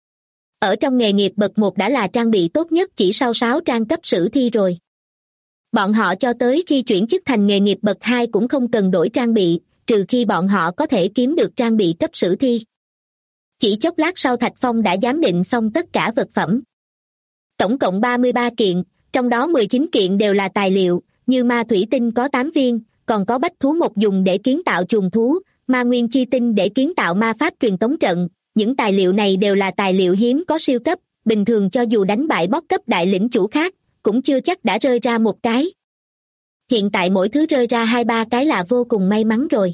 Ở trong nghề nghiệp bậc 1 đã là trang bị tốt nhất chỉ sau 6 trang cấp sử thi rồi. Bọn họ cho tới khi chuyển chức thành nghề nghiệp bậc 2 cũng không cần đổi trang bị, trừ khi bọn họ có thể kiếm được trang bị cấp sử thi. Chỉ chốc lát sau Thạch Phong đã giám định xong tất cả vật phẩm. Tổng cộng 33 kiện, trong đó 19 kiện đều là tài liệu, như ma thủy tinh có 8 viên, còn có bách thú mộc dùng để kiến tạo chuồng thú, ma nguyên chi tinh để kiến tạo ma pháp truyền tống trận. Những tài liệu này đều là tài liệu hiếm có siêu cấp, bình thường cho dù đánh bại boss cấp đại lĩnh chủ khác, cũng chưa chắc đã rơi ra một cái. Hiện tại mỗi thứ rơi ra 2-3 cái là vô cùng may mắn rồi.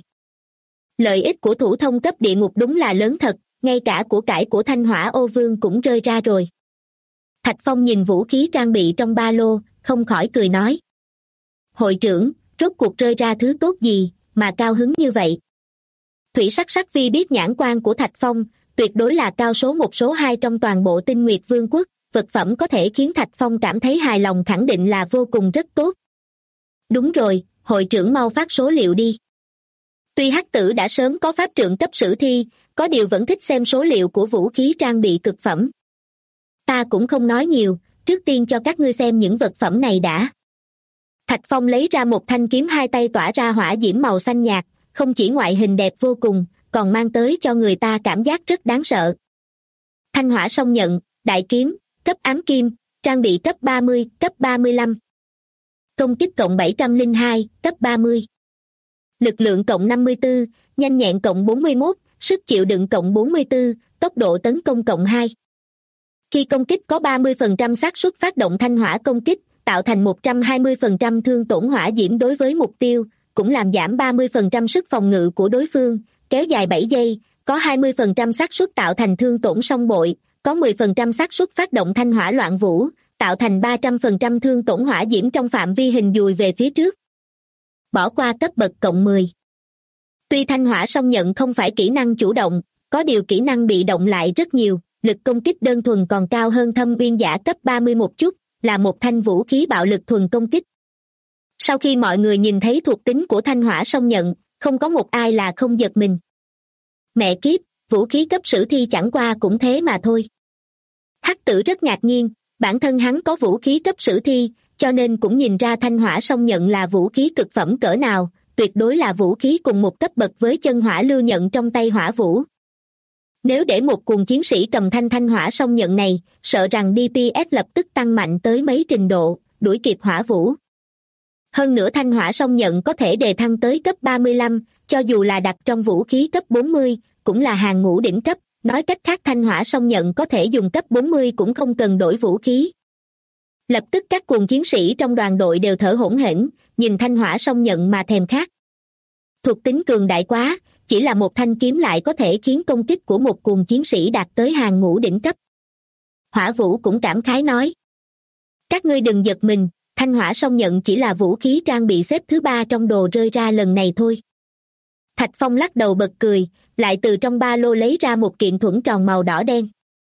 Lợi ích của thủ thông cấp địa ngục đúng là lớn thật, ngay cả của cải của Thanh Hỏa Ô Vương cũng rơi ra rồi. Thạch Phong nhìn vũ khí trang bị trong ba lô, không khỏi cười nói. Hội trưởng, rốt cuộc rơi ra thứ tốt gì, mà cao hứng như vậy? Thủy Sắc Vi biết nhãn quan của Thạch Phong, tuyệt đối là cao số 1 số 2 trong toàn bộ Tinh Nguyệt Vương quốc, vật phẩm có thể khiến Thạch Phong cảm thấy hài lòng khẳng định là vô cùng rất tốt. Đúng rồi, hội trưởng mau phát số liệu đi. Tuy Hắc Tử đã sớm có pháp trượng cấp sử thi, có điều vẫn thích xem số liệu của vũ khí trang bị cực phẩm. Ta cũng không nói nhiều, trước tiên cho các ngươi xem những vật phẩm này đã. Thạch Phong lấy ra một thanh kiếm hai tay tỏa ra hỏa diễm màu xanh nhạt, không chỉ ngoại hình đẹp vô cùng, còn mang tới cho người ta cảm giác rất đáng sợ. Thanh hỏa song nhận, đại kiếm, cấp ám kim, trang bị cấp 30, cấp 35. Công kích cộng 702, cấp 30. Lực lượng cộng 54, nhanh nhẹn cộng 41, sức chịu đựng cộng 44, tốc độ tấn công cộng 2. Khi công kích có 30% xác suất phát động thanh hỏa công kích, tạo thành 120% thương tổn hỏa diễm đối với mục tiêu, cũng làm giảm 30% sức phòng ngự của đối phương, kéo dài 7 giây, có 20% xác suất tạo thành thương tổn song bội, có 10% xác suất phát động thanh hỏa loạn vũ, tạo thành 300% thương tổn hỏa diễm trong phạm vi hình dùi về phía trước. Bỏ qua cấp bậc cộng 10. Tuy thanh hỏa song nhận không phải kỹ năng chủ động, có điều kỹ năng bị động lại rất nhiều, lực công kích đơn thuần còn cao hơn thâm uyên giả cấp 30 một chút, là một thanh vũ khí bạo lực thuần công kích. Sau khi mọi người nhìn thấy thuộc tính của thanh hỏa song nhận, không có một ai là không giật mình. Mẹ kiếp, vũ khí cấp sử thi chẳng qua cũng thế mà thôi. Hắc Tử rất ngạc nhiên, bản thân hắn có vũ khí cấp sử thi, cho nên cũng nhìn ra thanh hỏa song nhận là vũ khí cực phẩm cỡ nào, tuyệt đối là vũ khí cùng một cấp bậc với chân hỏa lưu nhận trong tay Hỏa Vũ. Nếu để một cuồng chiến sĩ cầm thanh hỏa song nhận này, sợ rằng DPS lập tức tăng mạnh tới mấy trình độ, đuổi kịp Hỏa Vũ. Hơn nữa thanh hỏa song nhận có thể đề thăng tới cấp 35, cho dù là đặt trong vũ khí cấp 40, cũng là hàng ngũ đỉnh cấp, nói cách khác Thanh Hỏa Song Nhận có thể dùng cấp 40 cũng không cần đổi vũ khí. Lập tức các cuồng chiến sĩ trong đoàn đội đều thở hổn hển, nhìn Thanh Hỏa Song Nhận mà thèm khát. Thuộc tính cường đại quá, chỉ là một thanh kiếm lại có thể khiến công kích của một cuồng chiến sĩ đạt tới hàng ngũ đỉnh cấp. Hỏa Vũ cũng cảm khái nói. Các ngươi đừng giật mình, Thanh Hỏa Song Nhận chỉ là vũ khí trang bị xếp thứ 3 trong đồ rơi ra lần này thôi. Thạch Phong lắc đầu bật cười, lại từ trong ba lô lấy ra một kiện thuẫn tròn màu đỏ đen.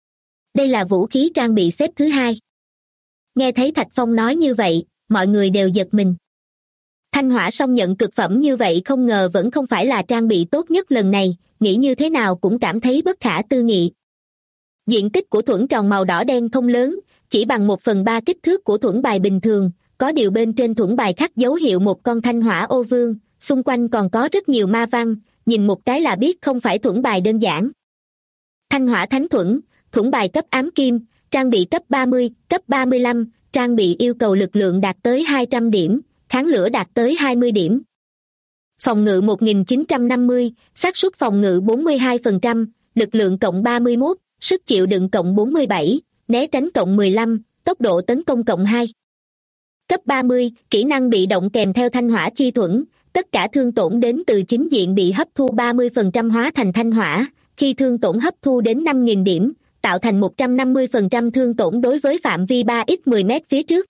Đây là vũ khí trang bị xếp thứ 2. Nghe thấy Thạch Phong nói như vậy, mọi người đều giật mình. Thanh Hỏa Song Nhận cực phẩm như vậy không ngờ vẫn không phải là trang bị tốt nhất lần này, nghĩ như thế nào cũng cảm thấy bất khả tư nghị. Diện tích của thuẫn tròn màu đỏ đen không lớn, chỉ bằng 1/3 kích thước của thuẫn bài bình thường, có điều bên trên thuẫn bài khắc dấu hiệu một con thanh hỏa ô vương, xung quanh còn có rất nhiều ma văn, nhìn một cái là biết không phải thuẫn bài đơn giản. Thanh Hỏa Thánh Thuẫn, thuẫn bài cấp ám kim, trang bị cấp 30, cấp 35, trang bị yêu cầu lực lượng đạt tới 200 điểm, kháng lửa đạt tới 20 điểm. Phòng ngự 1950, xác suất phòng ngự 42%, lực lượng cộng 31, sức chịu đựng cộng 47, né tránh cộng 15, tốc độ tấn công cộng 2. Cấp 30, kỹ năng bị động kèm theo Thanh Hỏa Chi Thuẫn, tất cả thương tổn đến từ chính diện bị hấp thu 30% hóa thành thanh hỏa, khi thương tổn hấp thu đến 5.000 điểm, tạo thành 150% thương tổn đối với phạm vi 3x10m phía trước.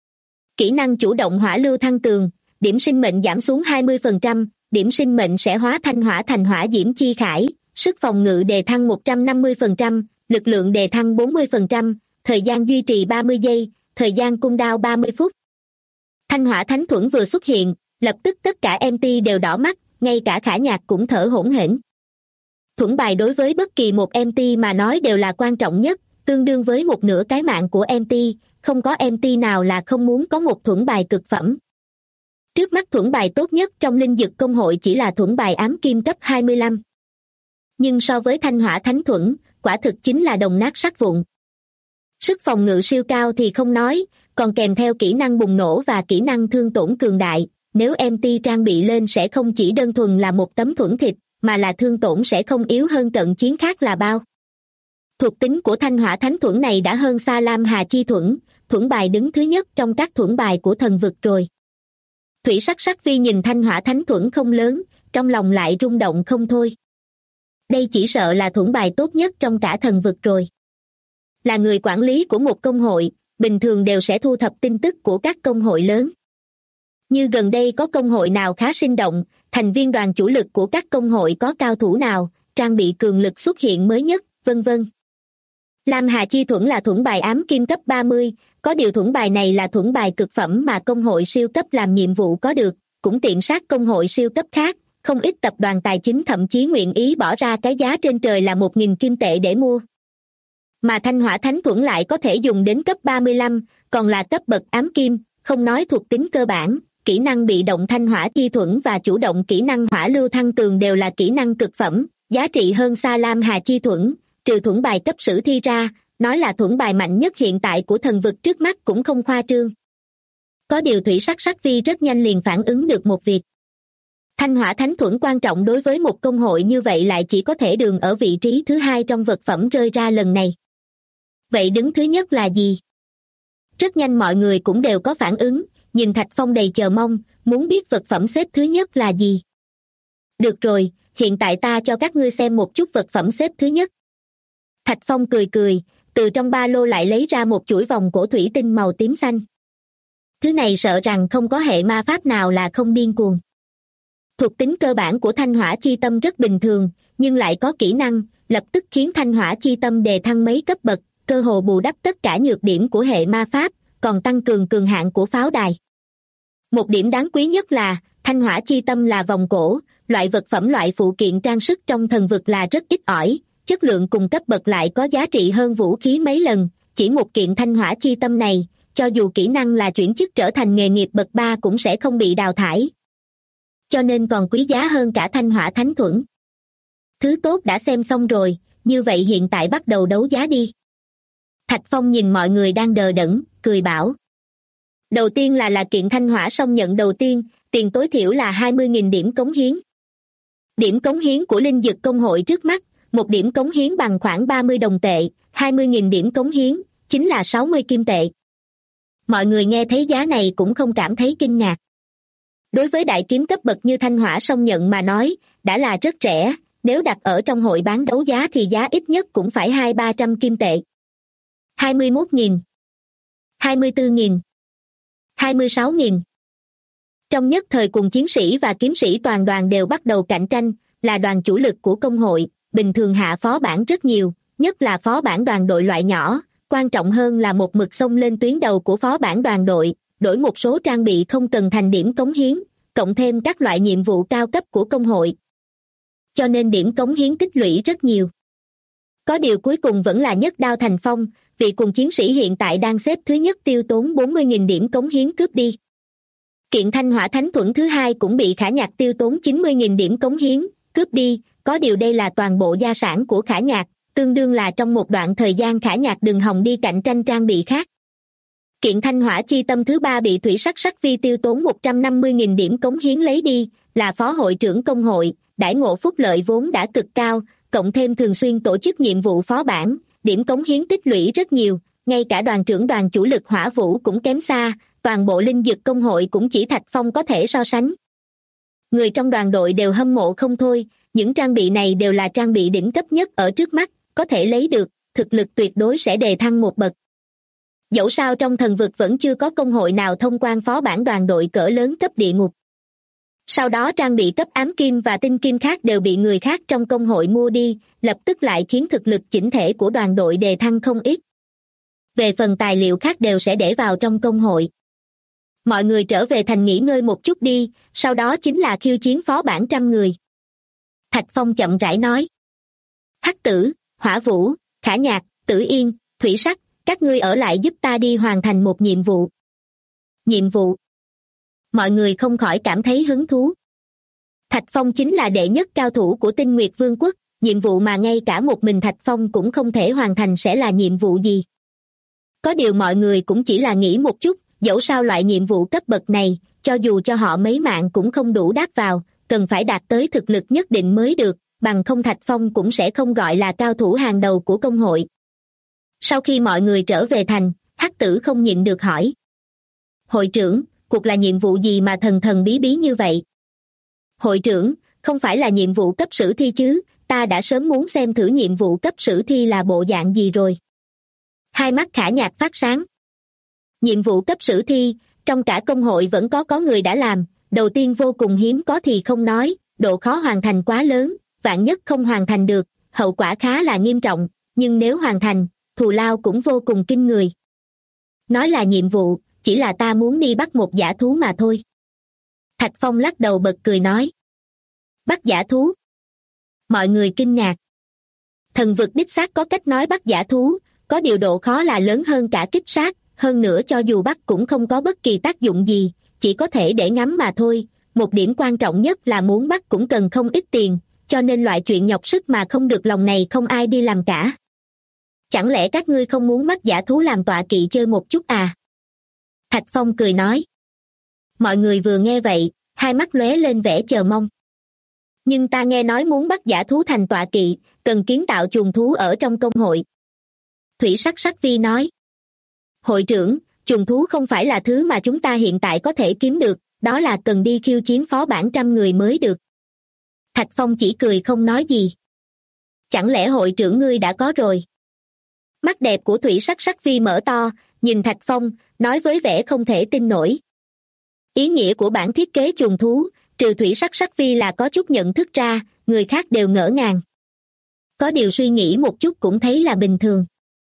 Kỹ năng chủ động hỏa lưu thăng tường, điểm sinh mệnh giảm xuống 20%, điểm sinh mệnh sẽ hóa thanh hỏa thành hỏa diễm chi khải, sức phòng ngự đề thăng 150%, lực lượng đề thăng 40%, thời gian duy trì 30 giây, thời gian cooldown 30 phút. Thanh Hỏa Thánh Thuẫn vừa xuất hiện, lập tức tất cả MT đều đỏ mắt, ngay cả Khả Nhạc cũng thở hổn hển. Thuẫn bài đối với bất kỳ một MT mà nói đều là quan trọng nhất, tương đương với một nửa cái mạng của MT, không có MT nào là không muốn có một thuẫn bài cực phẩm. Trước mắt thuẫn bài tốt nhất trong linh dực công hội chỉ là thuẫn bài ám kim cấp 25. Nhưng so với Thanh Hỏa Thánh Thuẫn, quả thực chính là đồng nát sắt vụn. Sức phòng ngự siêu cao thì không nói, còn kèm theo kỹ năng bùng nổ và kỹ năng thương tổn cường đại, nếu MT trang bị lên sẽ không chỉ đơn thuần là một tấm thuẫn thịt, mà là thương tổn sẽ không yếu hơn cận chiến khác là bao. Thuộc tính của Thanh Hỏa Thánh Thuẫn này đã hơn xa Lam Hà Chi Thuẫn, thuẫn bài đứng thứ nhất trong các thuẫn bài của thần vực rồi. Thủy Sắc Sắc Vi nhìn Thanh Hỏa Thánh Thuẫn không lớn, trong lòng lại rung động không thôi. Đây chỉ sợ là thuẫn bài tốt nhất trong cả thần vực rồi. Là người quản lý của một công hội, bình thường đều sẽ thu thập tin tức của các công hội lớn. Như gần đây có công hội nào khá sinh động, thành viên đoàn chủ lực của các công hội có cao thủ nào, trang bị cường lực xuất hiện mới nhất, vân vân. Lam Hà Chi Thuẫn là thuẫn bài ám kim cấp 30, có điều thuẫn bài này là thuẫn bài cực phẩm mà công hội siêu cấp làm nhiệm vụ có được, cũng tiện sát công hội siêu cấp khác, không ít tập đoàn tài chính thậm chí nguyện ý bỏ ra cái giá trên trời là 1.000 kim tệ để mua. Mà Thanh Hỏa Thánh Thuẫn lại có thể dùng đến cấp 35, còn là cấp bậc ám kim, không nói thuộc tính cơ bản, kỹ năng bị động Thanh Hỏa Chi Thuẫn và chủ động kỹ năng hỏa lưu thăng tường đều là kỹ năng cực phẩm, giá trị hơn xa Lam Hà Chi Thuẫn, trừ thuẫn bài cấp sử thi ra, nói là thuẫn bài mạnh nhất hiện tại của thần vực trước mắt cũng không khoa trương. Có điều Thủy Sắc Sắc Vi rất nhanh liền phản ứng được một việc. Thanh Hỏa Thánh Thuẫn quan trọng đối với một công hội như vậy lại chỉ có thể đường ở vị trí thứ 2 trong vật phẩm rơi ra lần này. Vậy đứng thứ nhất là gì? Rất nhanh mọi người cũng đều có phản ứng, nhìn Thạch Phong đầy chờ mong, muốn biết vật phẩm xếp thứ nhất là gì. Được rồi, hiện tại ta cho các ngươi xem một chút vật phẩm xếp thứ nhất. Thạch Phong cười cười, từ trong ba lô lại lấy ra một chuỗi vòng cổ thủy tinh màu tím xanh. Thứ này sợ rằng không có hệ ma pháp nào là không điên cuồng. Thuộc tính cơ bản của Thanh Hỏa Chi Tâm rất bình thường, nhưng lại có kỹ năng, lập tức khiến Thanh Hỏa Chi Tâm đề thăng mấy cấp bậc, cơ hồ bù đắp tất cả nhược điểm của hệ ma pháp, còn tăng cường cường hạn của pháo đài. Một điểm đáng quý nhất là, Thanh Hỏa Chi Tâm là vòng cổ, loại vật phẩm loại phụ kiện trang sức trong thần vực là rất ít ỏi, chất lượng cùng cấp bậc lại có giá trị hơn vũ khí mấy lần, chỉ một kiện Thanh Hỏa Chi Tâm này, cho dù kỹ năng là chuyển chức trở thành nghề nghiệp bậc 3 cũng sẽ không bị đào thải. Cho nên còn quý giá hơn cả Thanh Hỏa Thánh Thuẫn. Thứ tốt đã xem xong rồi, như vậy hiện tại bắt đầu đấu giá đi. Thạch Phong nhìn mọi người đang đờ đẫn, cười bảo. Đầu tiên là kiện Thanh Hỏa Song Nhận đầu tiên, tiền tối thiểu là 20.000 điểm cống hiến. Điểm cống hiến của linh dực công hội trước mắt, Một điểm cống hiến bằng khoảng 30 đồng tệ, 20.000 điểm cống hiến, chính là 60 kim tệ. Mọi người nghe thấy giá này cũng không cảm thấy kinh ngạc. Đối với đại kiếm cấp bậc như Thanh Hỏa Song Nhận mà nói, đã là rất rẻ, nếu đặt ở trong hội bán đấu giá thì giá ít nhất cũng phải 200-300 kim tệ. 21.000, 24.000, 26.000. Trong nhất thời cùng chiến sĩ và kiếm sĩ toàn đoàn đều bắt đầu cạnh tranh, là đoàn chủ lực của công hội, bình thường hạ phó bản rất nhiều, nhất là phó bản đoàn đội loại nhỏ, quan trọng hơn là một mực xông lên tuyến đầu của phó bản đoàn đội, đổi một số trang bị không cần thành điểm cống hiến, cộng thêm các loại nhiệm vụ cao cấp của công hội. Cho nên điểm cống hiến tích lũy rất nhiều. Có điều cuối cùng vẫn là nhất đao thành phong, vị cùng chiến sĩ hiện tại đang xếp thứ nhất tiêu tốn 40.000 điểm cống hiến cướp đi. Kiện Thanh Hỏa Thánh Thuẫn thứ hai cũng bị Khả Nhạc tiêu tốn 90.000 điểm cống hiến cướp đi, có điều đây là toàn bộ gia sản của Khả Nhạc, tương đương là trong một đoạn thời gian Khả Nhạc đừng hòng đi cạnh tranh trang bị khác. Kiện Thanh Hỏa Chi Tâm thứ ba bị Thủy Sắc Sắc Vi tiêu tốn 150.000 điểm cống hiến lấy đi, là phó hội trưởng công hội, đãi ngộ phúc lợi vốn đã cực cao, cộng thêm thường xuyên tổ chức nhiệm vụ phó bản, điểm cống hiến tích lũy rất nhiều, ngay cả đoàn trưởng đoàn chủ lực Hỏa Vũ cũng kém xa, toàn bộ linh dực công hội cũng chỉ Thạch Phong có thể so sánh. Người trong đoàn đội đều hâm mộ không thôi, những trang bị này đều là trang bị đỉnh cấp nhất ở trước mắt, có thể lấy được, thực lực tuyệt đối sẽ đề thăng một bậc. Dẫu sao trong thần vực vẫn chưa có công hội nào thông quan phó bản đoàn đội cỡ lớn cấp địa ngục. Sau đó trang bị cấp ám kim và tinh kim khác đều bị người khác trong công hội mua đi, lập tức lại khiến thực lực chỉnh thể của đoàn đội đề thăng không ít. Về phần tài liệu khác đều sẽ để vào trong công hội. Mọi người trở về thành nghỉ ngơi một chút đi, sau đó chính là khiêu chiến phó bản 100 người. Thạch Phong chậm rãi nói. Hắc Tử, Hỏa Vũ, Khả Nhạc, Tử Yên, Thủy Sắc, các ngươi ở lại giúp ta đi hoàn thành một nhiệm vụ. Nhiệm vụ. Mọi người không khỏi cảm thấy hứng thú. Thạch Phong chính là đệ nhất cao thủ của Tinh Nguyệt Vương quốc, nhiệm vụ mà ngay cả một mình Thạch Phong cũng không thể hoàn thành sẽ là nhiệm vụ gì. Có điều mọi người cũng chỉ là nghĩ một chút, dẫu sao loại nhiệm vụ cấp bậc này, cho dù cho họ mấy mạng cũng không đủ đáp vào, cần phải đạt tới thực lực nhất định mới được, bằng không Thạch Phong cũng sẽ không gọi là cao thủ hàng đầu của công hội. Sau khi mọi người trở về thành, Hắc Tử không nhịn được hỏi. Hội trưởng, cuộc là nhiệm vụ gì mà thần thần bí bí như vậy? Hội trưởng, không phải là nhiệm vụ cấp sử thi chứ, ta đã sớm muốn xem thử nhiệm vụ cấp sử thi là bộ dạng gì rồi. Hai mắt Khả Nhạc phát sáng. Nhiệm vụ cấp sử thi, trong cả công hội vẫn có người đã làm, đầu tiên vô cùng hiếm có thì không nói, độ khó hoàn thành quá lớn, vạn nhất không hoàn thành được, hậu quả khá là nghiêm trọng, nhưng nếu hoàn thành, thù lao cũng vô cùng kinh người. Nói là nhiệm vụ, chỉ là ta muốn đi bắt một dã thú mà thôi. Thạch Phong lắc đầu bật cười nói. Bắt dã thú? Mọi người kinh ngạc. Thần vực đích xác có cách nói bắt dã thú, có điều độ khó là lớn hơn cả kích sát, hơn nữa cho dù bắt cũng không có bất kỳ tác dụng gì, chỉ có thể để ngắm mà thôi. Một điểm quan trọng nhất là muốn bắt cũng cần không ít tiền, cho nên loại chuyện nhọc sức mà không được lòng này không ai đi làm cả. Chẳng lẽ các ngươi không muốn bắt dã thú làm tọa kỵ chơi một chút à? Thạch Phong cười nói. Mọi người vừa nghe vậy, hai mắt lóe lên vẻ chờ mong. Nhưng ta nghe nói muốn bắt dã thú thành tọa kỵ, cần kiến tạo chuồng thú ở trong công hội. Thủy Sắc Sắc Vi nói. Hội trưởng, chuồng thú không phải là thứ mà chúng ta hiện tại có thể kiếm được, đó là cần đi khiêu chiến phó bản 100 người mới được. Thạch Phong chỉ cười không nói gì. Chẳng lẽ hội trưởng ngươi đã có rồi? Mắt đẹp của Thủy Sắc Sắc Vi mở to, nhìn Thạch Phong, nói với vẻ không thể tin nổi. Ý nghĩa của bản thiết kế chuồng thú, trừ Thủy Sắc Sắc Vi là có chút nhận thức ra, người khác đều ngỡ ngàng. Có điều suy nghĩ một chút cũng thấy là bình thường.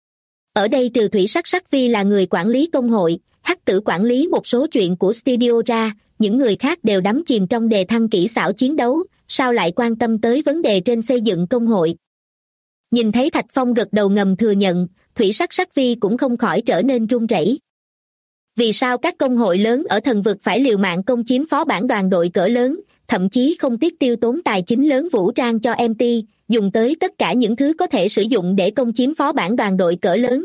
Ở đây trừ Thủy Sắc Sắc Vi là người quản lý công hội, Hắc Tử quản lý một số chuyện của studio ra, những người khác đều đắm chìm trong đề thăng kỹ xảo chiến đấu, sao lại quan tâm tới vấn đề trên xây dựng công hội. Nhìn thấy Thạch Phong gật đầu ngầm thừa nhận, Thủy Sắc Sắc Vi cũng không khỏi trở nên run rẩy. Vì sao các công hội lớn ở thần vực phải liều mạng công chiếm phó bản đoàn đội cỡ lớn, thậm chí không tiếc tiêu tốn tài chính lớn vũ trang cho MT, dùng tới tất cả những thứ có thể sử dụng để công chiếm phó bản đoàn đội cỡ lớn?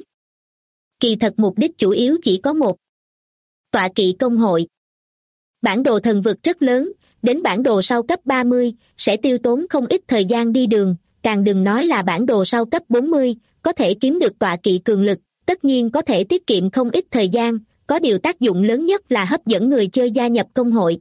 Kỳ thật mục đích chủ yếu chỉ có một. Tọa kỵ công hội. Bản đồ thần vực rất lớn, đến bản đồ sau cấp 30, sẽ tiêu tốn không ít thời gian đi đường, càng đừng nói là bản đồ sau cấp 40, có thể kiếm được tọa kỵ cường lực, tất nhiên có thể tiết kiệm không ít thời gian, có điều tác dụng lớn nhất là hấp dẫn người chơi gia nhập công hội.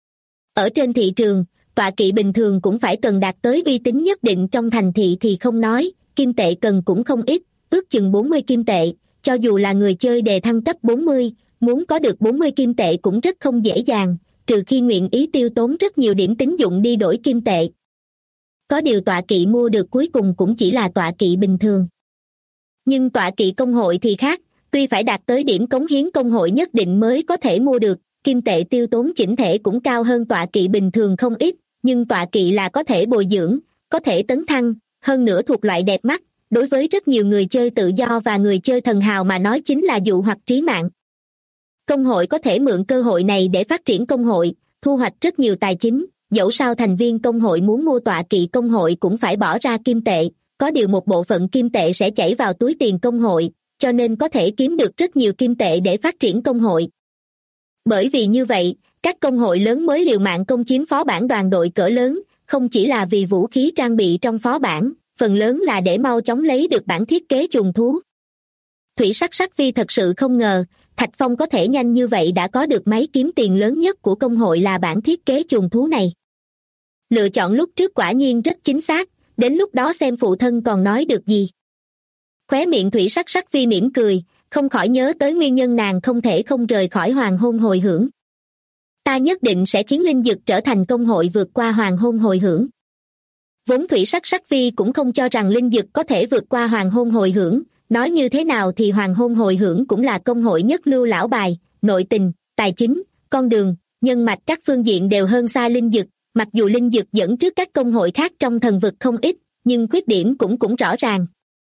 Ở trên thị trường, tọa kỵ bình thường cũng phải cần đạt tới uy tín nhất định trong thành thị thì không nói, kim tệ cần cũng không ít, ước chừng 40 kim tệ, cho dù là người chơi đề thăng cấp 40, muốn có được 40 kim tệ cũng rất không dễ dàng, trừ khi nguyện ý tiêu tốn rất nhiều điểm tín dụng đi đổi kim tệ. Có điều tọa kỵ mua được cuối cùng cũng chỉ là tọa kỵ bình thường. Nhưng tọa kỵ công hội thì khác, tuy phải đạt tới điểm cống hiến công hội nhất định mới có thể mua được, kim tệ tiêu tốn chỉnh thể cũng cao hơn tọa kỵ bình thường không ít, nhưng tọa kỵ là có thể bồi dưỡng, có thể tấn thăng, hơn nữa thuộc loại đẹp mắt, đối với rất nhiều người chơi tự do và người chơi thần hào mà nói chính là dụ hoặc trí mạng. Công hội có thể mượn cơ hội này để phát triển công hội, thu hoạch rất nhiều tài chính, dẫu sao thành viên công hội muốn mua tọa kỵ công hội cũng phải bỏ ra kim tệ, có điều một bộ phận kim tệ sẽ chảy vào túi tiền công hội, cho nên có thể kiếm được rất nhiều kim tệ để phát triển công hội. Bởi vì như vậy, các công hội lớn mới liều mạng công chiếm phó bản đoàn đội cỡ lớn, không chỉ là vì vũ khí trang bị trong phó bản, phần lớn là để mau chóng lấy được bản thiết kế trùng thú. Thủy Sắc Sắc Vi thật sự không ngờ, Thạch Phong có thể nhanh như vậy đã có được máy kiếm tiền lớn nhất của công hội là bản thiết kế trùng thú này. Lựa chọn lúc trước quả nhiên rất chính xác, đến lúc đó xem phụ thân còn nói được gì. Khóe miệng Thủy Sắc Sắc Vi mỉm cười, không khỏi nhớ tới nguyên nhân nàng không thể không rời khỏi hoàng hôn hồi hưởng. Ta nhất định sẽ khiến linh dực trở thành công hội vượt qua hoàng hôn hồi hưởng. Vốn Thủy Sắc Sắc Vi cũng không cho rằng linh dực có thể vượt qua hoàng hôn hồi hưởng, nói như thế nào thì hoàng hôn hồi hưởng cũng là công hội nhất lưu lão bài, nội tình, tài chính, con đường, nhân mạch các phương diện đều hơn xa linh dực, mặc dù linh dực dẫn trước các công hội khác trong thần vực không ít, nhưng khuyết điểm cũng rõ ràng.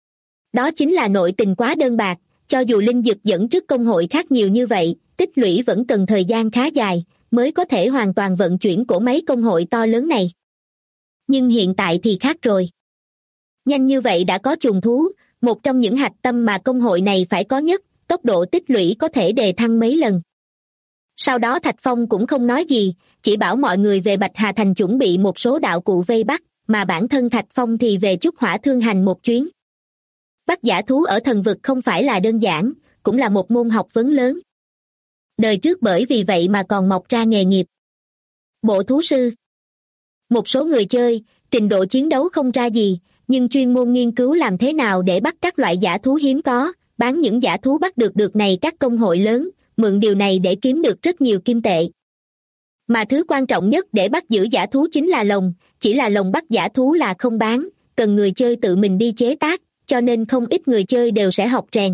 Đó chính là nội tình quá đơn bạc, cho dù linh dực dẫn trước công hội khác nhiều như vậy, tích lũy vẫn cần thời gian khá dài, mới có thể hoàn toàn vận chuyển cỗ máy công hội to lớn này. Nhưng hiện tại thì khác rồi. Nhanh như vậy đã có trùng thú, một trong những hạch tâm mà công hội này phải có nhất, tốc độ tích lũy có thể đề thăng mấy lần. Sau đó Thạch Phong cũng không nói gì, chỉ bảo mọi người về Bạch Hà Thành chuẩn bị một số đạo cụ vây bắt, mà bản thân Thạch Phong thì về Trúc Hỏa Thương Hành một chuyến. Bắt giả thú ở thần vực không phải là đơn giản, cũng là một môn học vấn lớn. Đời trước bởi vì vậy mà còn mọc ra nghề nghiệp bộ thú sư. Một số người chơi, trình độ chiến đấu không ra gì, nhưng chuyên môn nghiên cứu làm thế nào để bắt các loại giả thú hiếm có, bán những giả thú bắt được này các công hội lớn, mượn điều này để kiếm được rất nhiều kim tệ. Mà thứ quan trọng nhất để bắt giữ giả thú chính là lồng, chỉ là lồng bắt giả thú là không bán, cần người chơi tự mình đi chế tác, cho nên không ít người chơi đều sẽ học rèn.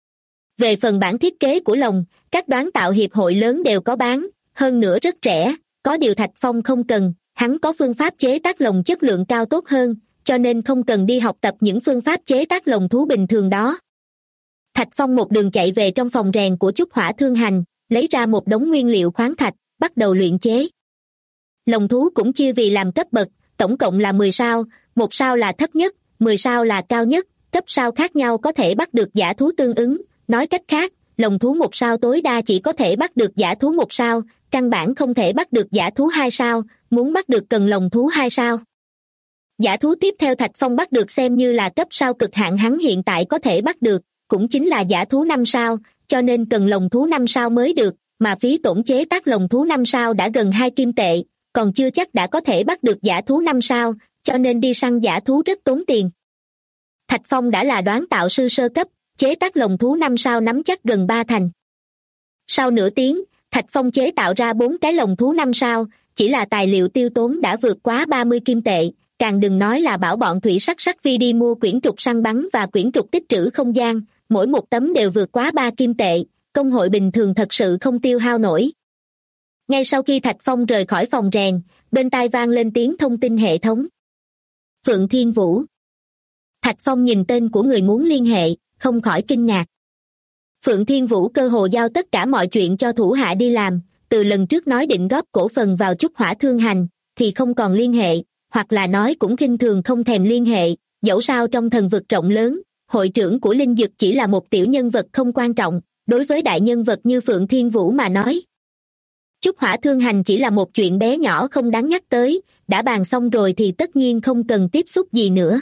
Về phần bản thiết kế của lồng, các đoán tạo hiệp hội lớn đều có bán, hơn nữa rất rẻ, có điều Thạch Phong không cần, hắn có phương pháp chế tác lồng chất lượng cao tốt hơn, cho nên không cần đi học tập những phương pháp chế tác lồng thú bình thường đó. Thạch Phong một đường chạy về trong phòng rèn của Trúc Hỏa Thương Hành, lấy ra một đống nguyên liệu khoáng thạch, bắt đầu luyện chế. Lồng thú cũng chia vì làm cấp bậc, tổng cộng là 10 sao, 1 sao là thấp nhất, 10 sao là cao nhất, cấp sao khác nhau có thể bắt được giả thú tương ứng, nói cách khác, lồng thú 1 sao tối đa chỉ có thể bắt được giả thú 1 sao, căn bản không thể bắt được giả thú 2 sao, muốn bắt được cần lồng thú 2 sao. Giả thú tiếp theo Thạch Phong bắt được xem như là cấp sao cực hạn hắn hiện tại có thể bắt được, cũng chính là giả thú 5 sao, cho nên cần lồng thú 5 sao mới được, mà phí tổn chế tác lồng thú 5 sao đã gần 2 kim tệ, còn chưa chắc đã có thể bắt được giả thú 5 sao, cho nên đi săn giả thú rất tốn tiền. Thạch Phong đã là đoán tạo sư sơ cấp, chế tác lồng thú 5 sao nắm chắc gần 3 thành. Sau nửa tiếng, Thạch Phong chế tạo ra 4 cái lồng thú 5 sao, chỉ là tài liệu tiêu tốn đã vượt quá 30 kim tệ, càng đừng nói là bảo bọn Thủy Sắc Sắc Vi đi mua quyển trục săn bắn và quyển trục tích trữ không gian, mỗi một tấm đều vượt quá 3 kim tệ, công hội bình thường thật sự không tiêu hao nổi. Ngay sau khi Thạch Phong rời khỏi phòng rèn, bên tai vang lên tiếng thông tin hệ thống. Phượng Thiên Vũ. Thạch Phong nhìn tên của người muốn liên hệ, không khỏi kinh ngạc. Phượng Thiên Vũ cơ hồ giao tất cả mọi chuyện cho thủ hạ đi làm, từ lần trước nói định góp cổ phần vào Trúc Hỏa Thương Hành, thì không còn liên hệ, hoặc là nói cũng khinh thường không thèm liên hệ, dẫu sao trong thần vực rộng lớn, hội trưởng của linh dực chỉ là một tiểu nhân vật không quan trọng, đối với đại nhân vật như Phượng Thiên Vũ mà nói. Chút hỏa thương hành chỉ là một chuyện bé nhỏ không đáng nhắc tới, đã bàn xong rồi thì tất nhiên không cần tiếp xúc gì nữa.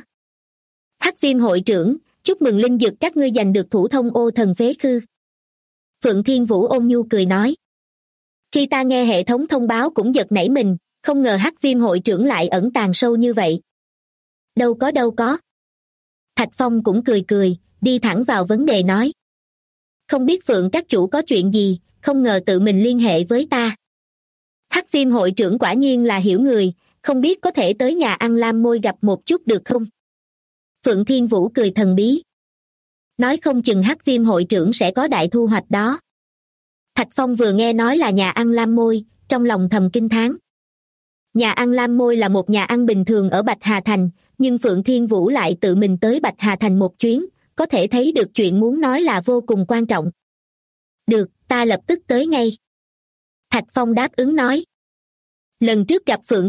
Hắc Viêm hội trưởng, chúc mừng linh dực các ngươi giành được thủ thông ô thần phế khư. Phượng Thiên Vũ ôn nhu cười nói. Khi ta nghe hệ thống thông báo cũng giật nảy mình, không ngờ Hắc Viêm hội trưởng lại ẩn tàng sâu như vậy. Đâu có. Thạch Phong cũng cười cười, đi thẳng vào vấn đề nói. Không biết Phượng các chủ có chuyện gì, không ngờ tự mình liên hệ với ta. Hắc Viêm hội trưởng quả nhiên là hiểu người, không biết có thể tới nhà ăn Lam Môi gặp một chút được không? Phượng Thiên Vũ cười thần bí. Nói không chừng Hắc Viêm hội trưởng sẽ có đại thu hoạch đó. Thạch Phong vừa nghe nói là nhà ăn Lam Môi, trong lòng thầm kinh thán. Nhà ăn Lam Môi là một nhà ăn bình thường ở Bạch Hà Thành, nhưng Phượng Thiên Vũ lại tự mình tới Bạch Hà Thành một chuyến, có thể thấy được chuyện muốn nói là vô cùng quan trọng. Được, ta lập tức tới ngay. Thạch Phong đáp ứng nói. Lần trước gặp Phượng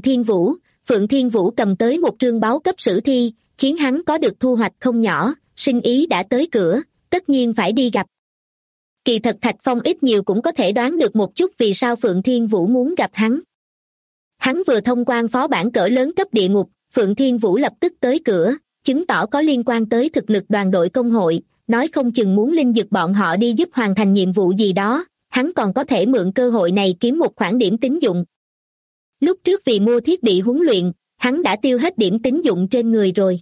Thiên Vũ cầm tới một trương báo cấp sử thi, khiến hắn có được thu hoạch không nhỏ, sinh ý đã tới cửa, tất nhiên phải đi gặp. Kỳ thật Thạch Phong ít nhiều cũng có thể đoán được một chút vì sao Phượng Thiên Vũ muốn gặp hắn. Hắn vừa thông quan phó bản cỡ lớn cấp địa ngục, Phượng Thiên Vũ lập tức tới cửa, chứng tỏ có liên quan tới thực lực đoàn đội công hội, nói không chừng muốn linh dực bọn họ đi giúp hoàn thành nhiệm vụ gì đó, hắn còn có thể mượn cơ hội này kiếm một khoản điểm tín dụng. Lúc trước vì mua thiết bị huấn luyện, hắn đã tiêu hết điểm tín dụng trên người rồi.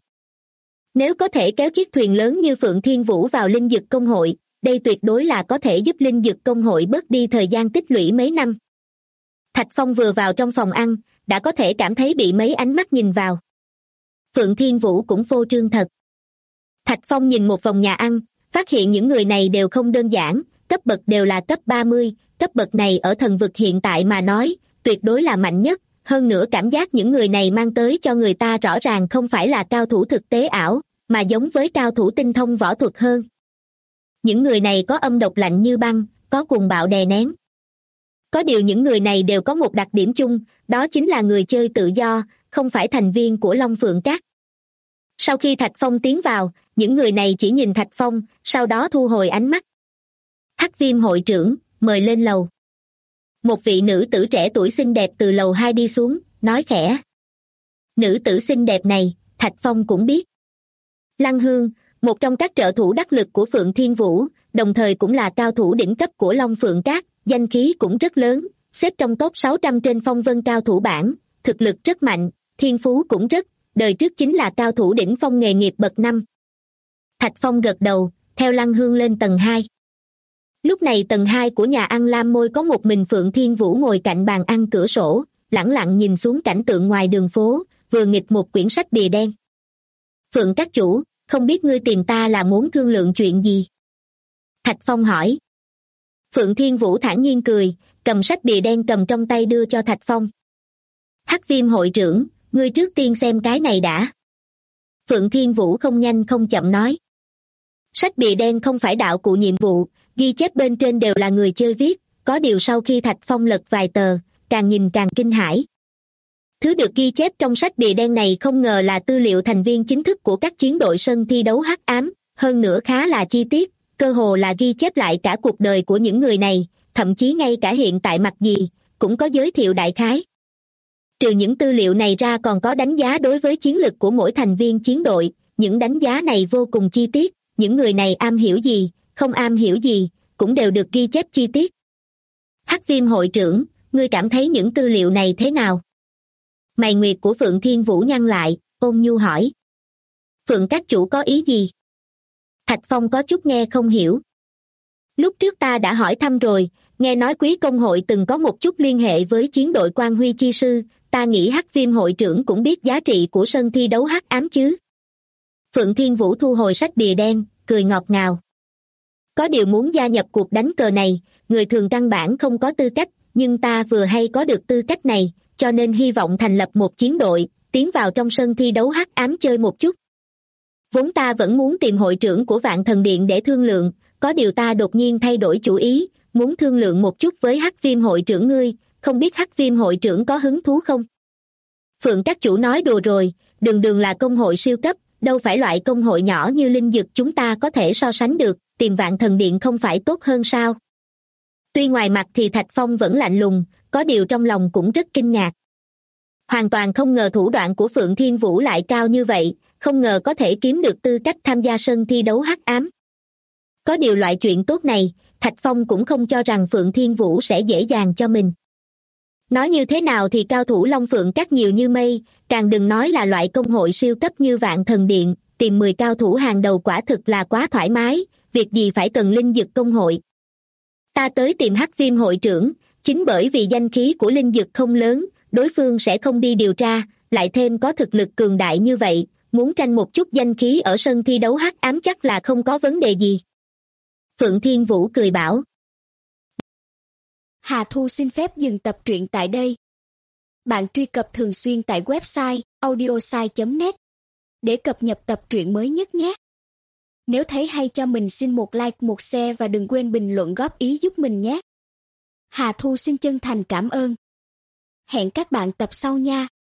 Nếu có thể kéo chiếc thuyền lớn như Phượng Thiên Vũ vào linh dực công hội, đây tuyệt đối là có thể giúp linh dực công hội bớt đi thời gian tích lũy mấy năm. Thạch Phong vừa vào trong phòng ăn, đã có thể cảm thấy bị mấy ánh mắt nhìn vào. Phượng Thiên Vũ cũng phô trương thật. Thạch Phong nhìn một vòng nhà ăn, phát hiện những người này đều không đơn giản, cấp bậc đều là cấp 30, cấp bậc này ở thần vực hiện tại mà nói, tuyệt đối là mạnh nhất, hơn nữa cảm giác những người này mang tới cho người ta rõ ràng không phải là cao thủ thực tế ảo, mà giống với cao thủ tinh thông võ thuật hơn. Những người này có âm độc lạnh như băng, có cuồng bạo đè nén. Có điều những người này đều có một đặc điểm chung, đó chính là người chơi tự do, không phải thành viên của Long Phượng Các. Sau khi Thạch Phong tiến vào, những người này chỉ nhìn Thạch Phong, sau đó thu hồi ánh mắt. Hắc Viêm hội trưởng, mời lên lầu. Một vị nữ tử trẻ tuổi xinh đẹp từ lầu 2 đi xuống, nói khẽ. Nữ tử xinh đẹp này, Thạch Phong cũng biết. Lăng Hương, một trong các trợ thủ đắc lực của Phượng Thiên Vũ, đồng thời cũng là cao thủ đỉnh cấp của Long Phượng Các, danh khí cũng rất lớn, xếp trong top 600 trên phong vân cao thủ bảng, thực lực rất mạnh, thiên phú cũng rất, đời trước chính là cao thủ đỉnh phong nghề nghiệp bậc 5. Thạch Phong gật đầu, theo Lăng Hương lên tầng 2. Lúc này tầng 2 của nhà ăn Lam Môi có một mình Phượng Thiên Vũ ngồi cạnh bàn ăn cửa sổ, lẳng lặng nhìn xuống cảnh tượng ngoài đường phố, vừa nghịch một quyển sách bìa đen. Phượng các chủ, không biết ngươi tìm ta là muốn thương lượng chuyện gì? Thạch Phong hỏi. Phượng Thiên Vũ thản nhiên cười, cầm sách bìa đen cầm trong tay đưa cho Thạch Phong. Hắc Viêm hội trưởng, ngươi trước tiên xem cái này đã. Phượng Thiên Vũ không nhanh không chậm nói. Sách bìa đen không phải đạo cụ nhiệm vụ, ghi chép bên trên đều là người chơi viết, có điều sau khi Thạch Phong lật vài tờ, càng nhìn càng kinh hãi. Thứ được ghi chép trong sách bìa đen này không ngờ là tư liệu thành viên chính thức của các chiến đội sân thi đấu hắc ám, hơn nữa khá là chi tiết, cơ hồ là ghi chép lại cả cuộc đời của những người này, thậm chí ngay cả hiện tại mặc gì, cũng có giới thiệu đại khái. Trừ những tư liệu này ra còn có đánh giá đối với chiến lực của mỗi thành viên chiến đội, những đánh giá này vô cùng chi tiết, những người này am hiểu gì, không am hiểu gì, cũng đều được ghi chép chi tiết. Hắc Viêm hội trưởng, ngươi cảm thấy những tư liệu này thế nào? Mày nguyệt của Phượng Thiên Vũ nhăn lại, ôn nhu hỏi. Phượng các chủ có ý gì? Thạch Phong có chút nghe không hiểu. Lúc trước ta đã hỏi thăm rồi, nghe nói quý công hội từng có một chút liên hệ với chiến đội Quan Huy Chi Sư, ta nghĩ Hắc Viêm hội trưởng cũng biết giá trị của sân thi đấu hắc ám chứ. Phượng Thiên Vũ thu hồi sách bìa đen, cười ngọt ngào. Có điều muốn gia nhập cuộc đánh cờ này, người thường căn bản không có tư cách, nhưng ta vừa hay có được tư cách này, cho nên hy vọng thành lập một chiến đội, tiến vào trong sân thi đấu hắc ám chơi một chút. Vốn ta vẫn muốn tìm hội trưởng của Vạn Thần Điện để thương lượng, có điều ta đột nhiên thay đổi chủ ý, muốn thương lượng một chút với Hắc Viêm hội trưởng ngươi, không biết Hắc Viêm hội trưởng có hứng thú không? Phượng các chủ nói đùa rồi, đường là công hội siêu cấp, đâu phải loại công hội nhỏ như linh dực chúng ta có thể so sánh được, tìm Vạn Thần Điện không phải tốt hơn sao? Tuy ngoài mặt thì Thạch Phong vẫn lạnh lùng, có điều trong lòng cũng rất kinh ngạc. Hoàn toàn không ngờ thủ đoạn của Phượng Thiên Vũ lại cao như vậy, không ngờ có thể kiếm được tư cách tham gia sân thi đấu hắc ám. Có điều loại chuyện tốt này, Thạch Phong cũng không cho rằng Phượng Thiên Vũ sẽ dễ dàng cho mình. Nói như thế nào thì cao thủ Long Phượng Các nhiều như mây, càng đừng nói là loại công hội siêu cấp như Vạn Thần Điện, tìm 10 cao thủ hàng đầu quả thực là quá thoải mái, việc gì phải cần linh dực công hội. Ta tới tìm Hắc Viêm hội trưởng, chính bởi vì danh khí của linh dực không lớn, đối phương sẽ không đi điều tra, lại thêm có thực lực cường đại như vậy, muốn tranh một chút danh khí ở sân thi đấu hắc ám chắc là không có vấn đề gì. Phượng Thiên Vũ cười bảo. Hà Thu xin phép dừng tập truyện tại đây. Bạn truy cập thường xuyên tại website audiosai.net để cập nhật tập truyện mới nhất nhé. Nếu thấy hay cho mình xin một like, một share và đừng quên bình luận góp ý giúp mình nhé. Hà Thu xin chân thành cảm ơn. Hẹn các bạn tập sau nha.